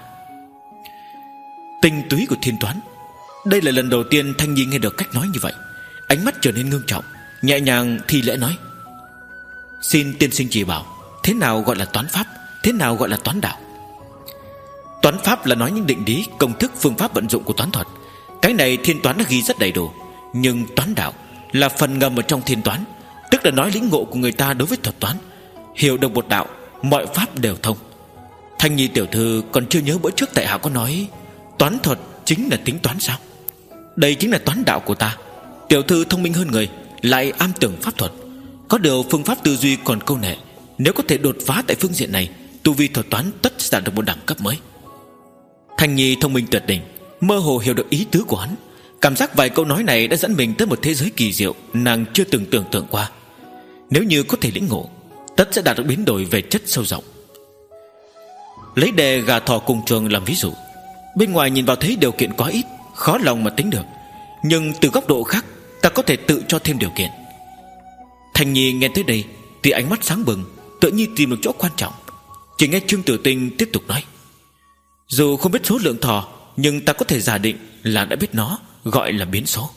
Tinh túy của thiên toán. Đây là lần đầu tiên Thanh Nhi nghe được cách nói như vậy. Ánh mắt trở nên ngưng trọng, nhẹ nhàng thi lễ nói: xin tiên sinh chỉ bảo, thế nào gọi là toán pháp, thế nào gọi là toán đạo? Toán pháp là nói những định lý, công thức, phương pháp vận dụng của toán thuật. Cái này thiên toán đã ghi rất đầy đủ. Nhưng toán đạo là phần ngầm ở trong thiên toán, tức là nói lĩnh ngộ của người ta đối với thuật toán. Hiểu được một đạo, mọi pháp đều thông. Thanh Nhi tiểu thư còn chưa nhớ bữa trước tại hạ có nói toán thuật chính là tính toán sao? Đây chính là toán đạo của ta. Tiểu thư thông minh hơn người, lại am tường pháp thuật, có điều phương pháp tư duy còn câu nệ. Nếu có thể đột phá tại phương diện này, tu vi thuật toán tất sẽ đạt được một đẳng cấp mới. Thanh Nhi thông minh tuyệt đỉnh, mơ hồ hiểu được ý tứ của hắn. Cảm giác vài câu nói này đã dẫn mình tới một thế giới kỳ diệu nàng chưa từng tưởng tượng qua. Nếu như có thể lĩnh ngộ, tất sẽ đạt được biến đổi về chất sâu rộng. Lấy đề gà thỏ cùng chuồng làm ví dụ, bên ngoài nhìn vào thấy điều kiện quá ít, khó lòng mà tính được. Nhưng từ góc độ khác, ta có thể tự cho thêm điều kiện. Thanh Nhi nghe tới đây thì ánh mắt sáng bừng, tự nhiên tìm được chỗ quan trọng. Chỉ nghe Trương Tử Tinh tiếp tục nói: dù không biết số lượng thỏ, nhưng ta có thể giả định là đã biết nó, gọi là biến số.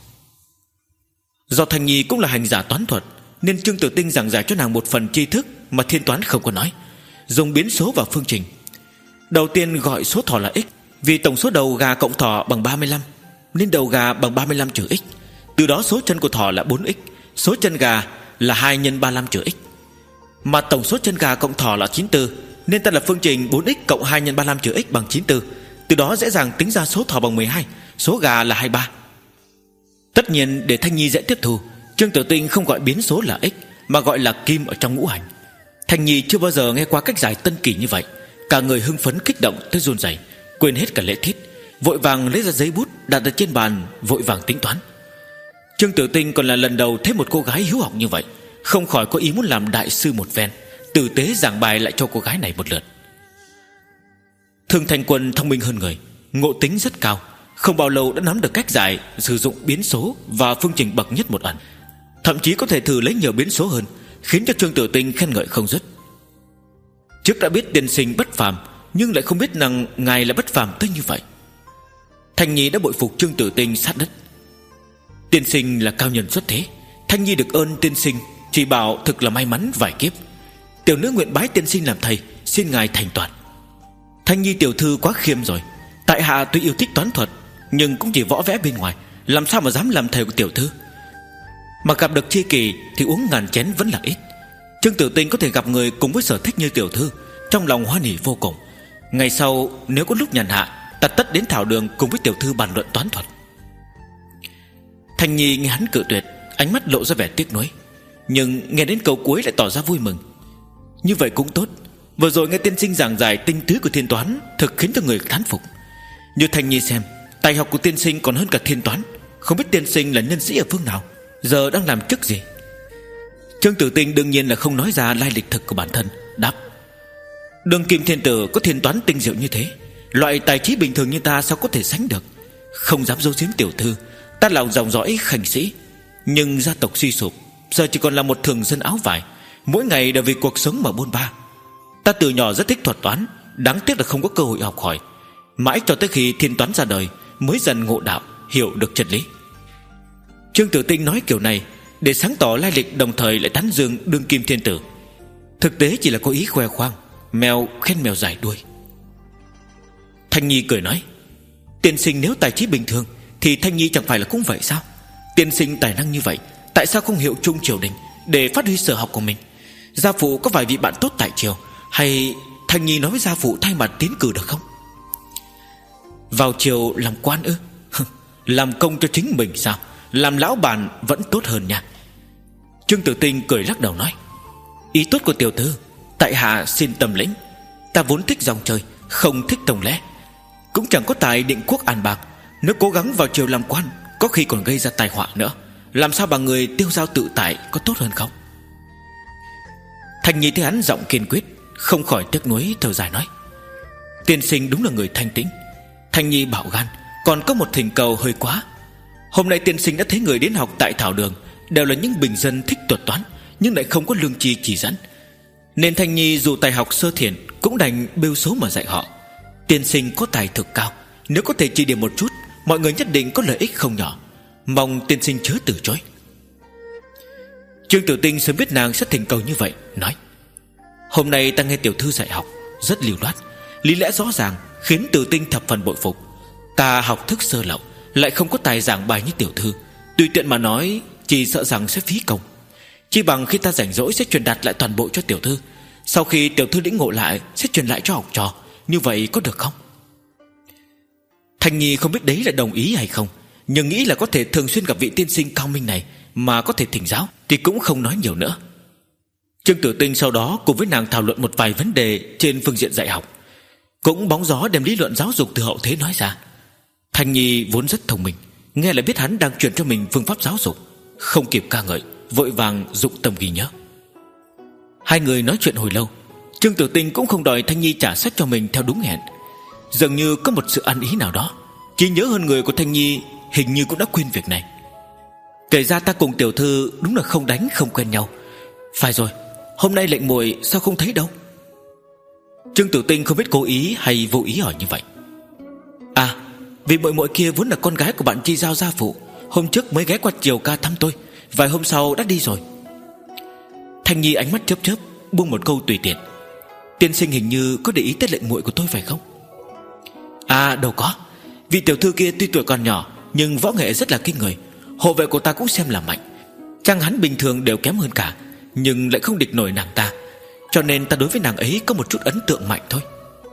Do Thanh Nhi cũng là hành giả toán thuật, nên Trương Tử Tinh giảng giải cho nàng một phần tri thức mà thiên toán không có nói, dùng biến số vào phương trình. Đầu tiên gọi số thỏ là x, vì tổng số đầu gà cộng thỏ bằng ba mươi lăm, nên đầu gà bằng ba mươi lăm trừ x. Từ đó số chân của thỏ là bốn x, số chân gà là hai nhân ba mươi lăm trừ x. Mà tổng số chân gà cộng thỏ là chín mươi tư, nên ta là phương trình bốn x cộng hai nhân ba mươi lăm trừ x bằng chín mươi tư. Từ đó dễ dàng tính ra số thỏ bằng mười hai, số gà là hai mươi ba. Tất nhiên để Thanh Nhi dễ tiếp thu, Trương Tử Tinh không gọi biến số là x, mà gọi là kim ở trong ngũ hành. Thanh Nhi chưa bao giờ nghe qua cách giải tân kỳ như vậy, cả người hưng phấn kích động tới run rẩy, quên hết cả lễ tiết, vội vàng lấy ra giấy bút đặt ở trên bàn, vội vàng tính toán. Trương Tử Tinh còn là lần đầu thấy một cô gái hiếu học như vậy, không khỏi có ý muốn làm đại sư một phen, tử tế giảng bài lại cho cô gái này một lượt. Thương Thanh Quân thông minh hơn người, ngộ tính rất cao, không bao lâu đã nắm được cách giải sử dụng biến số và phương trình bậc nhất một ẩn, thậm chí có thể thử lấy nhiều biến số hơn, khiến cho Trương Tử Tinh khen ngợi không dứt. Trước đã biết tiên sinh bất phàm, nhưng lại không biết rằng ngài là bất phàm tới như vậy. Thanh Nhi đã bội phục Trương Tử Tinh sát đất. Tiên sinh là cao nhân xuất thế, Thanh Nhi được ơn tiên sinh chỉ bảo thực là may mắn vài kiếp. Tiểu nữ nguyện bái tiên sinh làm thầy, xin ngài thành toàn. Thanh Nhi tiểu thư quá khiêm rồi, tại hạ tuy yêu thích toán thuật, nhưng cũng chỉ võ vẽ bên ngoài, làm sao mà dám làm thầy của tiểu thư. Mà gặp được tri kỷ thì uống ngàn chén vẫn là ít. Trương Tử Tinh có thể gặp người cùng với sở thích như tiểu thư, trong lòng hoan hỉ vô cùng. Ngày sau nếu có lúc nhàn hạ, ta tất đến thảo đường cùng với tiểu thư bàn luận toán thuật. Thanh Nhi nghe hắn cự tuyệt, ánh mắt lộ ra vẻ tiếc nuối, nhưng nghe đến câu cuối lại tỏ ra vui mừng. Như vậy cũng tốt, vừa rồi nghe tiên sinh giảng giải tinh túy của thiên toán thực khiến cho người thán phục. Như Thanh Nhi xem, tài học của tiên sinh còn hơn cả thiên toán. Không biết tiên sinh là nhân sĩ ở phương nào, giờ đang làm chức gì? Trương Tử Tinh đương nhiên là không nói ra lai lịch thực của bản thân, đáp: Đường kim thiên tử có thiên toán tinh diệu như thế, loại tài trí bình thường như ta sao có thể sánh được. Không dám giấu giếm tiểu thư, Ta là dòng dõi khanh sĩ, nhưng gia tộc suy sụp, giờ chỉ còn là một thường dân áo vải, mỗi ngày đều vì cuộc sống mà bôn ba. Ta từ nhỏ rất thích thuật toán, đáng tiếc là không có cơ hội học hỏi, mãi cho tới khi thiên toán ra đời mới dần ngộ đạo, hiểu được chân lý. Trương Tử Tinh nói kiểu này để sáng tỏ lai lịch, đồng thời lại tán dương đương kim thiên tử. Thực tế chỉ là có ý khoe khoang, mèo khen mèo dài đuôi. Thanh Nhi cười nói: tiên sinh nếu tài trí bình thường thì Thanh Nhi chẳng phải là cũng vậy sao? Tiên sinh tài năng như vậy, tại sao không hiệu chung triều đình để phát huy sở học của mình? Gia phụ có vài vị bạn tốt tại triều, hay Thanh Nhi nói với gia phụ thay mặt tiến cử được không? Vào triều làm quan ư? Làm công cho chính mình sao? Làm lão bản vẫn tốt hơn nha. Trương Tử Tinh cười lắc đầu nói: ý tốt của tiểu thư tại hạ xin tâm lĩnh. Ta vốn thích dòng chơi, không thích tổng lẽ, cũng chẳng có tài định quốc an bạc. Nếu cố gắng vào triều làm quan, có khi còn gây ra tai họa nữa. Làm sao bà người tiêu dao tự tại có tốt hơn không? Thanh Nhi thấy hắn giọng kiên quyết, không khỏi tiếc nuối thở dài nói: tiên sinh đúng là người thanh tĩnh. Thanh Nhi bạo gan, còn có một thỉnh cầu hơi quá. Hôm nay tiên sinh đã thấy người đến học tại Thảo Đường đều là những bình dân thích thuật toán, nhưng lại không có lương tri chỉ dẫn, nên Thanh Nhi dù tài học sơ thiền cũng đành bêu xấu mà dạy họ. Tiên sinh có tài thực cao, nếu có thể chỉ điểm một chút, mọi người nhất định có lợi ích không nhỏ. Mong tiên sinh chớ từ chối. Trương Tử Tinh sớm biết nàng sẽ thỉnh cầu như vậy, nói: hôm nay ta nghe tiểu thư dạy học rất lưu loát, lý lẽ rõ ràng, khiến Tử Tinh thập phần bội phục. Ta học thức sơ lậu, lại không có tài giảng bài như tiểu thư, tùy tiện mà nói chỉ sợ rằng sẽ phí công. Chỉ bằng khi ta rảnh rỗi sẽ truyền đạt lại toàn bộ cho tiểu thư, sau khi tiểu thư lĩnh ngộ lại sẽ truyền lại cho học trò. Như vậy có được không? Thanh Nhi không biết đấy là đồng ý hay không, nhưng nghĩ là có thể thường xuyên gặp vị tiên sinh cao minh này mà có thể thỉnh giáo, thì cũng không nói nhiều nữa. Trương Tử Tinh sau đó cùng với nàng thảo luận một vài vấn đề trên phương diện dạy học, cũng bóng gió đem lý luận giáo dục từ hậu thế nói ra. Thanh Nhi vốn rất thông minh, nghe là biết hắn đang truyền cho mình phương pháp giáo dục, không kịp ca ngợi, vội vàng dụng tâm ghi nhớ. Hai người nói chuyện hồi lâu, Trương Tử Tinh cũng không đòi Thanh Nhi trả sách cho mình theo đúng hẹn. Dường như có một sự ăn ý nào đó, chỉ nhớ hơn người của Thanh Nhi hình như cũng đã quên việc này. Kể ra ta cùng tiểu thư đúng là không đánh không quen nhau. Phải rồi, hôm nay lệnh muội sao không thấy đâu? Trương Tử Tinh không biết cố ý hay vô ý hỏi như vậy. À, vì muội muội kia vốn là con gái của bạn Chi Giao gia phụ, hôm trước mới ghé qua triều ca thăm tôi, vài hôm sau đã đi rồi. Thanh Nhi ánh mắt chớp chớp, buông một câu tùy tiện: tiên sinh hình như có để ý tới lệnh muội của tôi phải không? À đâu có, vị tiểu thư kia tuy tuổi còn nhỏ nhưng võ nghệ rất là kinh người, hộ vệ của ta cũng xem là mạnh. Chăng hắn bình thường đều kém hơn cả, nhưng lại không địch nổi nàng ta, cho nên ta đối với nàng ấy có một chút ấn tượng mạnh thôi.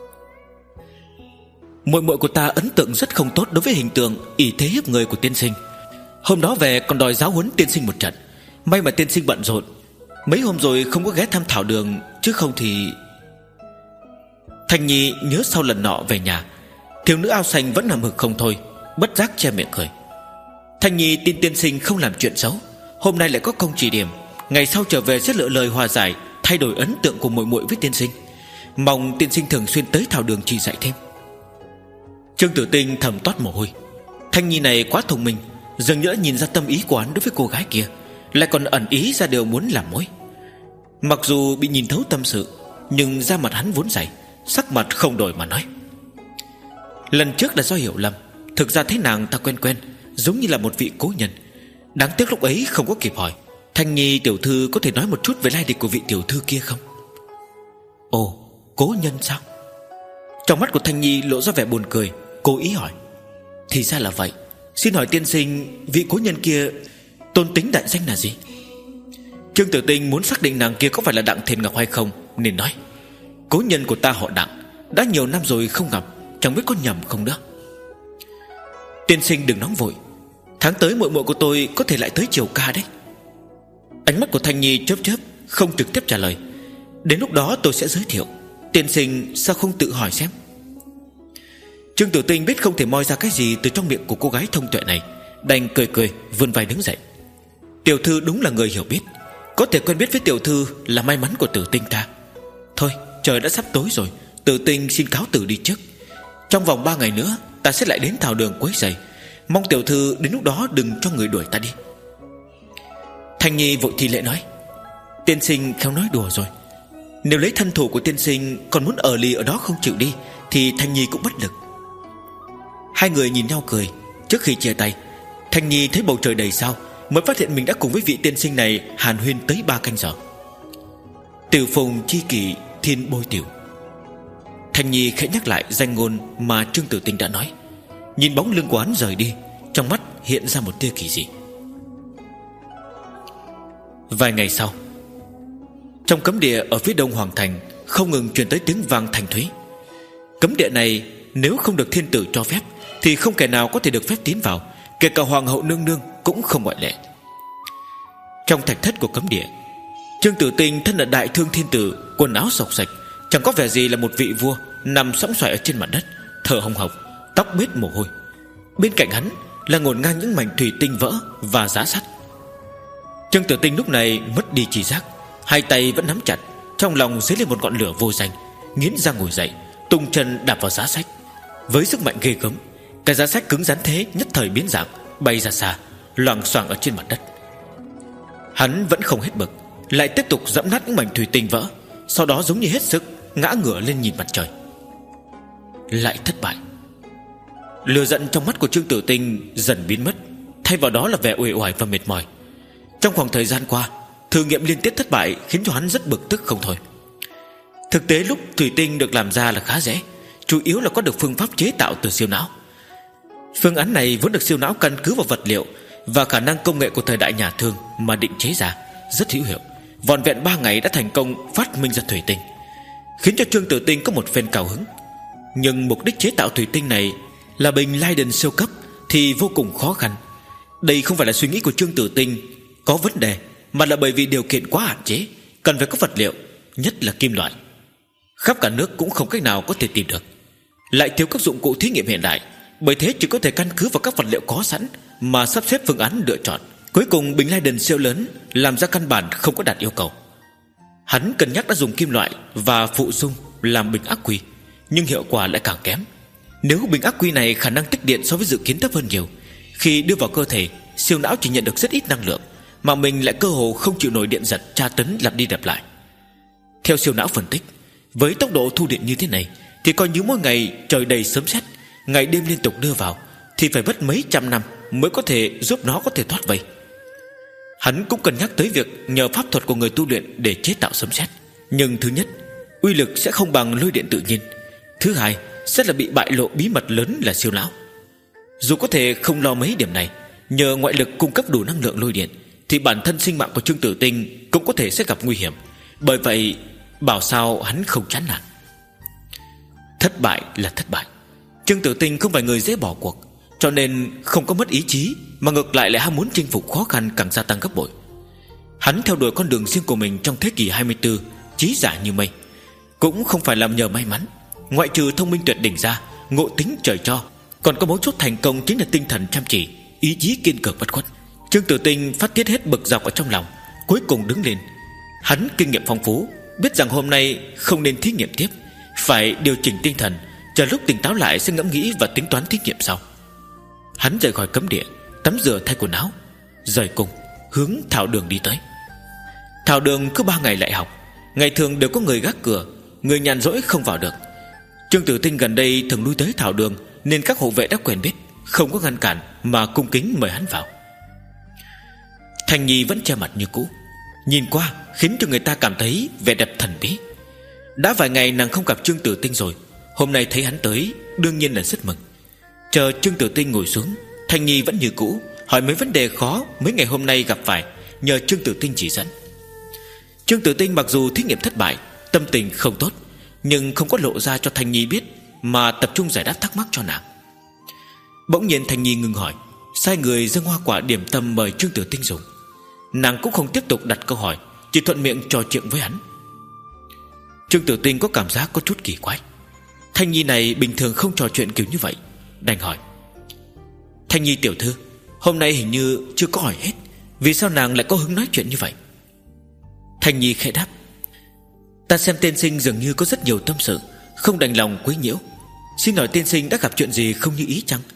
Muội muội của ta ấn tượng rất không tốt đối với hình tượng ỷ thế hiếp người của tiên sinh. Hôm đó về còn đòi giáo huấn tiên sinh một trận, may mà tiên sinh bận rộn, mấy hôm rồi không có ghé thăm Thảo Đường, chứ không thì... Thanh Nhi nhớ sau lần nọ về nhà, thiếu nữ áo xanh vẫn nằm hực không thôi, bất giác che miệng cười. Thanh Nhi tin tiên sinh không làm chuyện xấu, hôm nay lại có công chỉ điểm, ngày sau trở về sẽ lựa lời hòa giải, thay đổi ấn tượng của muội muội với tiên sinh. Mong tiên sinh thường xuyên tới Thảo Đường chỉ dạy thêm. Trương Tử Tinh thầm toát mồ hôi. Thanh Nhi này quá thông minh, dường như đã nhìn ra tâm ý của hắn đối với cô gái kia, lại còn ẩn ý ra điều muốn làm mối. Mặc dù bị nhìn thấu tâm sự, nhưng da mặt hắn vốn dày, sắc mặt không đổi mà nói: lần trước là do hiểu lầm, thực ra thấy nàng ta quen quen, giống như là một vị cố nhân. Đáng tiếc lúc ấy không có kịp hỏi. Thanh Nhi tiểu thư có thể nói một chút về lai lịch của vị tiểu thư kia không? Ồ, cố nhân sao? Trong mắt của Thanh Nhi lộ ra vẻ buồn cười, cố ý hỏi: thì ra là vậy, xin hỏi tiên sinh, vị cố nhân kia tôn tính đại danh là gì? Trương Tử Tinh muốn xác định nàng kia có phải là Đặng Thiền Ngọc hay không, nên nói: cố nhân của ta họ Đặng, đã nhiều năm rồi không gặp, chẳng biết có nhầm không nữa. Tiên sinh đừng nóng vội, tháng tới muội muội của tôi có thể lại tới triều ca đấy. Ánh mắt của Thanh Nhi chớp chớp, không trực tiếp trả lời: đến lúc đó tôi sẽ giới thiệu, tiên sinh sao không tự hỏi xem? Trương Tử Tinh biết không thể moi ra cái gì từ trong miệng của cô gái thông tuệ này, đành cười cười vươn vai đứng dậy. Tiểu thư đúng là người hiểu biết, có thể quen biết với tiểu thư là may mắn của Tử Tinh ta. Thôi, trời đã sắp tối rồi, Tử Tinh xin cáo từ đi trước. Trong vòng ba ngày nữa ta sẽ lại đến Thảo Đường quấy rầy, Mong tiểu thư đến lúc đó đừng cho người đuổi ta đi. Thanh Nhi vội thi lễ nói: Tiên sinh khéo nói đùa rồi. Nếu lấy thân thủ của tiên sinh còn muốn ở lì ở đó không chịu đi thì Thanh Nhi cũng bất lực. Hai người nhìn nhau cười. Trước khi chia tay, Thanh Nhi thấy bầu trời đầy sao, mới phát hiện mình đã cùng với vị tiên sinh này hàn huyên tới ba canh giờ. Tiểu phùng chi kỷ thiên bôi tiểu. Thanh Nhi khẽ nhắc lại danh ngôn mà Trương Tử Tinh đã nói. Nhìn bóng lưng của hắn rời đi, trong mắt hiện ra một tia kỳ dị. Vài ngày sau, trong cấm địa ở phía đông hoàng thành không ngừng truyền tới tiếng vang thanh thúy. Cấm địa này nếu không được thiên tử cho phép thì không kẻ nào có thể được phép tiến vào, kể cả hoàng hậu nương nương cũng không ngoại lệ. Trong thạch thất của cấm địa, Trương Tử Tinh thân là đại thương thiên tử, quần áo xộc xạch, chẳng có vẻ gì là một vị vua, nằm sõng xoài ở trên mặt đất, thở hồng hộc, tóc bết mồ hôi. Bên cạnh hắn là ngổn ngang những mảnh thủy tinh vỡ và giá sắt. Trương Tử Tinh lúc này mất đi trí giác, hai tay vẫn nắm chặt, trong lòng dấy lên một ngọn lửa vô danh, nghiến răng ngồi dậy, tung chân đạp vào giá sách. Với sức mạnh ghê gớm, cái giá sách cứng rắn thế nhất thời biến dạng, bay ra xa, loạng xoạng ở trên mặt đất. Hắn vẫn không hết bực, lại tiếp tục giẫm nát những mảnh thủy tinh vỡ, sau đó giống như hết sức ngã ngửa lên nhìn mặt trời. Lại thất bại. Lửa giận trong mắt của Trương Tử Tinh dần biến mất, thay vào đó là vẻ uể oải và mệt mỏi. Trong khoảng thời gian qua, thử nghiệm liên tiếp thất bại khiến cho hắn rất bực tức không thôi. Thực tế lúc thủy tinh được làm ra là khá dễ, chủ yếu là có được phương pháp chế tạo từ siêu não. Phương án này vốn được siêu não căn cứ vào vật liệu và khả năng công nghệ của thời đại nhà Thương mà định chế ra, rất hữu hiệu. Vỏn vẹn ba ngày đã thành công phát minh ra thủy tinh, khiến cho Trương Tử Tinh có một phen cao hứng. Nhưng mục đích chế tạo thủy tinh này là bình Leiden siêu cấp thì vô cùng khó khăn. Đây không phải là suy nghĩ của Trương Tử Tinh có vấn đề, mà là bởi vì điều kiện quá hạn chế, cần phải có vật liệu, nhất là kim loại. Khắp cả nước cũng không cách nào có thể tìm được, lại thiếu các dụng cụ thí nghiệm hiện đại, bởi thế chỉ có thể căn cứ vào các vật liệu có sẵn mà sắp xếp phương án lựa chọn. Cuối cùng bình Leiden siêu lớn làm ra căn bản không có đạt yêu cầu. Hắn cân nhắc đã dùng kim loại và phụ dung làm bình ắc quy, nhưng hiệu quả lại càng kém. Nếu bình ắc quy này khả năng tích điện so với dự kiến thấp hơn nhiều, khi đưa vào cơ thể, siêu não chỉ nhận được rất ít năng lượng, mà mình lại cơ hồ không chịu nổi điện giật tra tấn lặp đi lặp lại. Theo siêu não phân tích, với tốc độ thu điện như thế này thì coi như mỗi ngày trời đầy sấm sét, ngày đêm liên tục đưa vào, thì phải mất mấy trăm năm mới có thể giúp nó có thể thoát vây. Hắn cũng cân nhắc tới việc nhờ pháp thuật của người tu luyện để chế tạo sấm sét, nhưng thứ nhất, uy lực sẽ không bằng lôi điện tự nhiên. Thứ hai, sẽ là bị bại lộ bí mật lớn là siêu não. Dù có thể không lo mấy điểm này, nhờ ngoại lực cung cấp đủ năng lượng lôi điện, thì bản thân sinh mạng của Trương Tử Tinh cũng có thể sẽ gặp nguy hiểm. Bởi vậy bảo sao hắn không chán nản. Thất bại là thất bại. Trương Tử Tinh không phải người dễ bỏ cuộc, cho nên không có mất ý chí, mà ngược lại lại ham muốn chinh phục khó khăn càng gia tăng gấp bội. Hắn theo đuổi con đường riêng của mình trong thế kỷ hai mươi tư, trí giả như mây. Cũng không phải làm nhờ may mắn, ngoại trừ thông minh tuyệt đỉnh ra, ngộ tính trời cho, còn có mấu chốt thành công chính là tinh thần chăm chỉ, ý chí kiên cường bất khuất. Trương Tử Tinh phát tiết hết bực dọc ở trong lòng, cuối cùng đứng lên. Hắn kinh nghiệm phong phú, biết rằng hôm nay không nên thí nghiệm tiếp, phải điều chỉnh tinh thần, chờ lúc tỉnh táo lại sẽ ngẫm nghĩ và tính toán thí nghiệm sau. Hắn rời khỏi cấm địa, tắm rửa thay quần áo, rời cung, hướng thảo đường đi tới. Thảo đường cứ ba ngày lại học, ngày thường đều có người gác cửa, người nhàn rỗi không vào được. Trương Tử Tinh gần đây thường lui tới thảo đường, nên các hộ vệ đã quen biết, không có ngăn cản mà cung kính mời hắn vào. Thanh Nhi vẫn che mặt như cũ, nhìn qua khiến cho người ta cảm thấy vẻ đẹp thần bí. Đã vài ngày nàng không gặp Trương Tử Tinh rồi, hôm nay thấy hắn tới, đương nhiên là rất mừng. Chờ Trương Tử Tinh ngồi xuống, Thanh Nhi vẫn như cũ, hỏi mấy vấn đề khó mấy ngày hôm nay gặp phải, nhờ Trương Tử Tinh chỉ dẫn. Trương Tử Tinh mặc dù thí nghiệm thất bại, tâm tình không tốt, nhưng không có lộ ra cho Thanh Nhi biết, mà tập trung giải đáp thắc mắc cho nàng. Bỗng nhiên Thanh Nhi ngừng hỏi, sai người dâng hoa quả điểm tâm mời Trương Tử Tinh dùng. Nàng cũng không tiếp tục đặt câu hỏi, chỉ thuận miệng trò chuyện với hắn. Trương Tử Tinh có cảm giác có chút kỳ quái. Thanh Nhi này bình thường không trò chuyện kiểu như vậy, đành hỏi: Thanh Nhi tiểu thư, hôm nay hình như chưa có hỏi hết, vì sao nàng lại có hứng nói chuyện như vậy? Thanh Nhi khẽ đáp: Ta xem tiên sinh dường như có rất nhiều tâm sự, không đành lòng quấy nhiễu. Xin hỏi tiên sinh đã gặp chuyện gì không như ý chăng?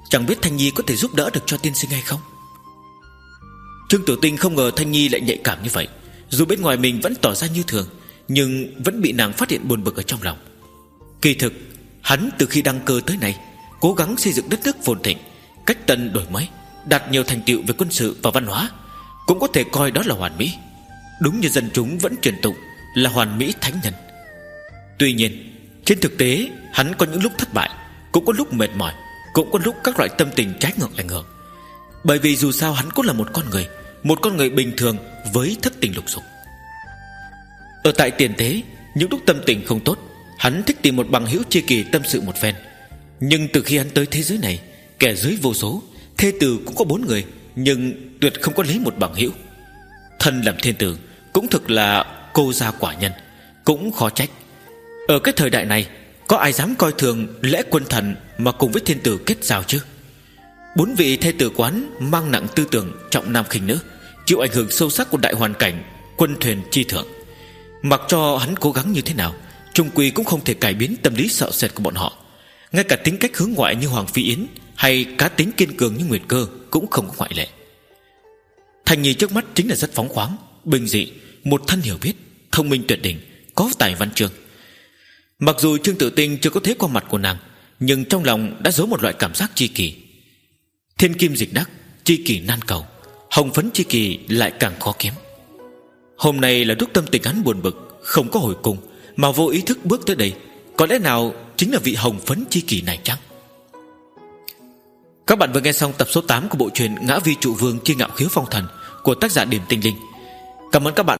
Chẳng biết Thanh Nhi có thể giúp đỡ được cho tiên sinh hay không. Trương Tử Tinh không ngờ Thanh Nhi lại nhạy cảm như vậy. Dù bên ngoài mình vẫn tỏ ra như thường, nhưng vẫn bị nàng phát hiện buồn bực ở trong lòng. Kỳ thực hắn từ khi đăng cơ tới nay cố gắng xây dựng đất nước phồn thịnh, cách tân đổi mới, đạt nhiều thành tựu về quân sự và văn hóa, cũng có thể coi đó là hoàn mỹ. Đúng như dân chúng vẫn truyền tụng là hoàn mỹ thánh nhân. Tuy nhiên trên thực tế hắn có những lúc thất bại, cũng có lúc mệt mỏi, cũng có lúc các loại tâm tình trái ngược ảnh hưởng. Bởi vì dù sao hắn cũng là một con người, một con người bình thường với thất tình lục dục. Ở tại tiền thế, những lúc tâm tình không tốt, hắn thích tìm một bằng hữu tri kỷ tâm sự một phen. Nhưng từ khi hắn tới thế giới này, kẻ dưới vô số, thê tử cũng có bốn người, nhưng tuyệt không có lấy một bằng hữu. Thân làm thiên tử cũng thực là cô gia quả nhân, cũng khó trách. Ở cái thời đại này, có ai dám coi thường lễ quân thần mà cùng với thiên tử kết giao chứ? Bốn vị thê tử quán mang nặng tư tưởng trọng nam khinh nữ, chịu ảnh hưởng sâu sắc của đại hoàn cảnh quân thuyền chi thượng. Mặc cho hắn cố gắng như thế nào, chung quy cũng không thể cải biến tâm lý sợ sệt của bọn họ. Ngay cả tính cách hướng ngoại như Hoàng Phi Yến, hay cá tính kiên cường như Nguyệt Cơ cũng không có ngoại lệ. Thanh Nhi trước mắt chính là rất phóng khoáng, bình dị, một thân hiểu biết, thông minh tuyệt đỉnh, có tài văn chương. Mặc dù Trương Tử Tinh chưa có thấy qua mặt của nàng, nhưng trong lòng đã giấu một loại cảm giác tri kỷ. Thiên kim dịch đắc, tri kỷ nan cầu, hồng phấn tri kỷ lại càng khó kiếm. Hôm nay là lúc tâm tình hắn buồn bực, không có hồi cung, mà vô ý thức bước tới đây, có lẽ nào chính là vị hồng phấn tri kỷ này chăng? Các bạn vừa nghe xong tập số tám của bộ truyện Ngã Vi Trụ Vương Chi Ngạo Khiếu Phong Thần của tác giả Điềm Tinh Linh. Cảm ơn các bạn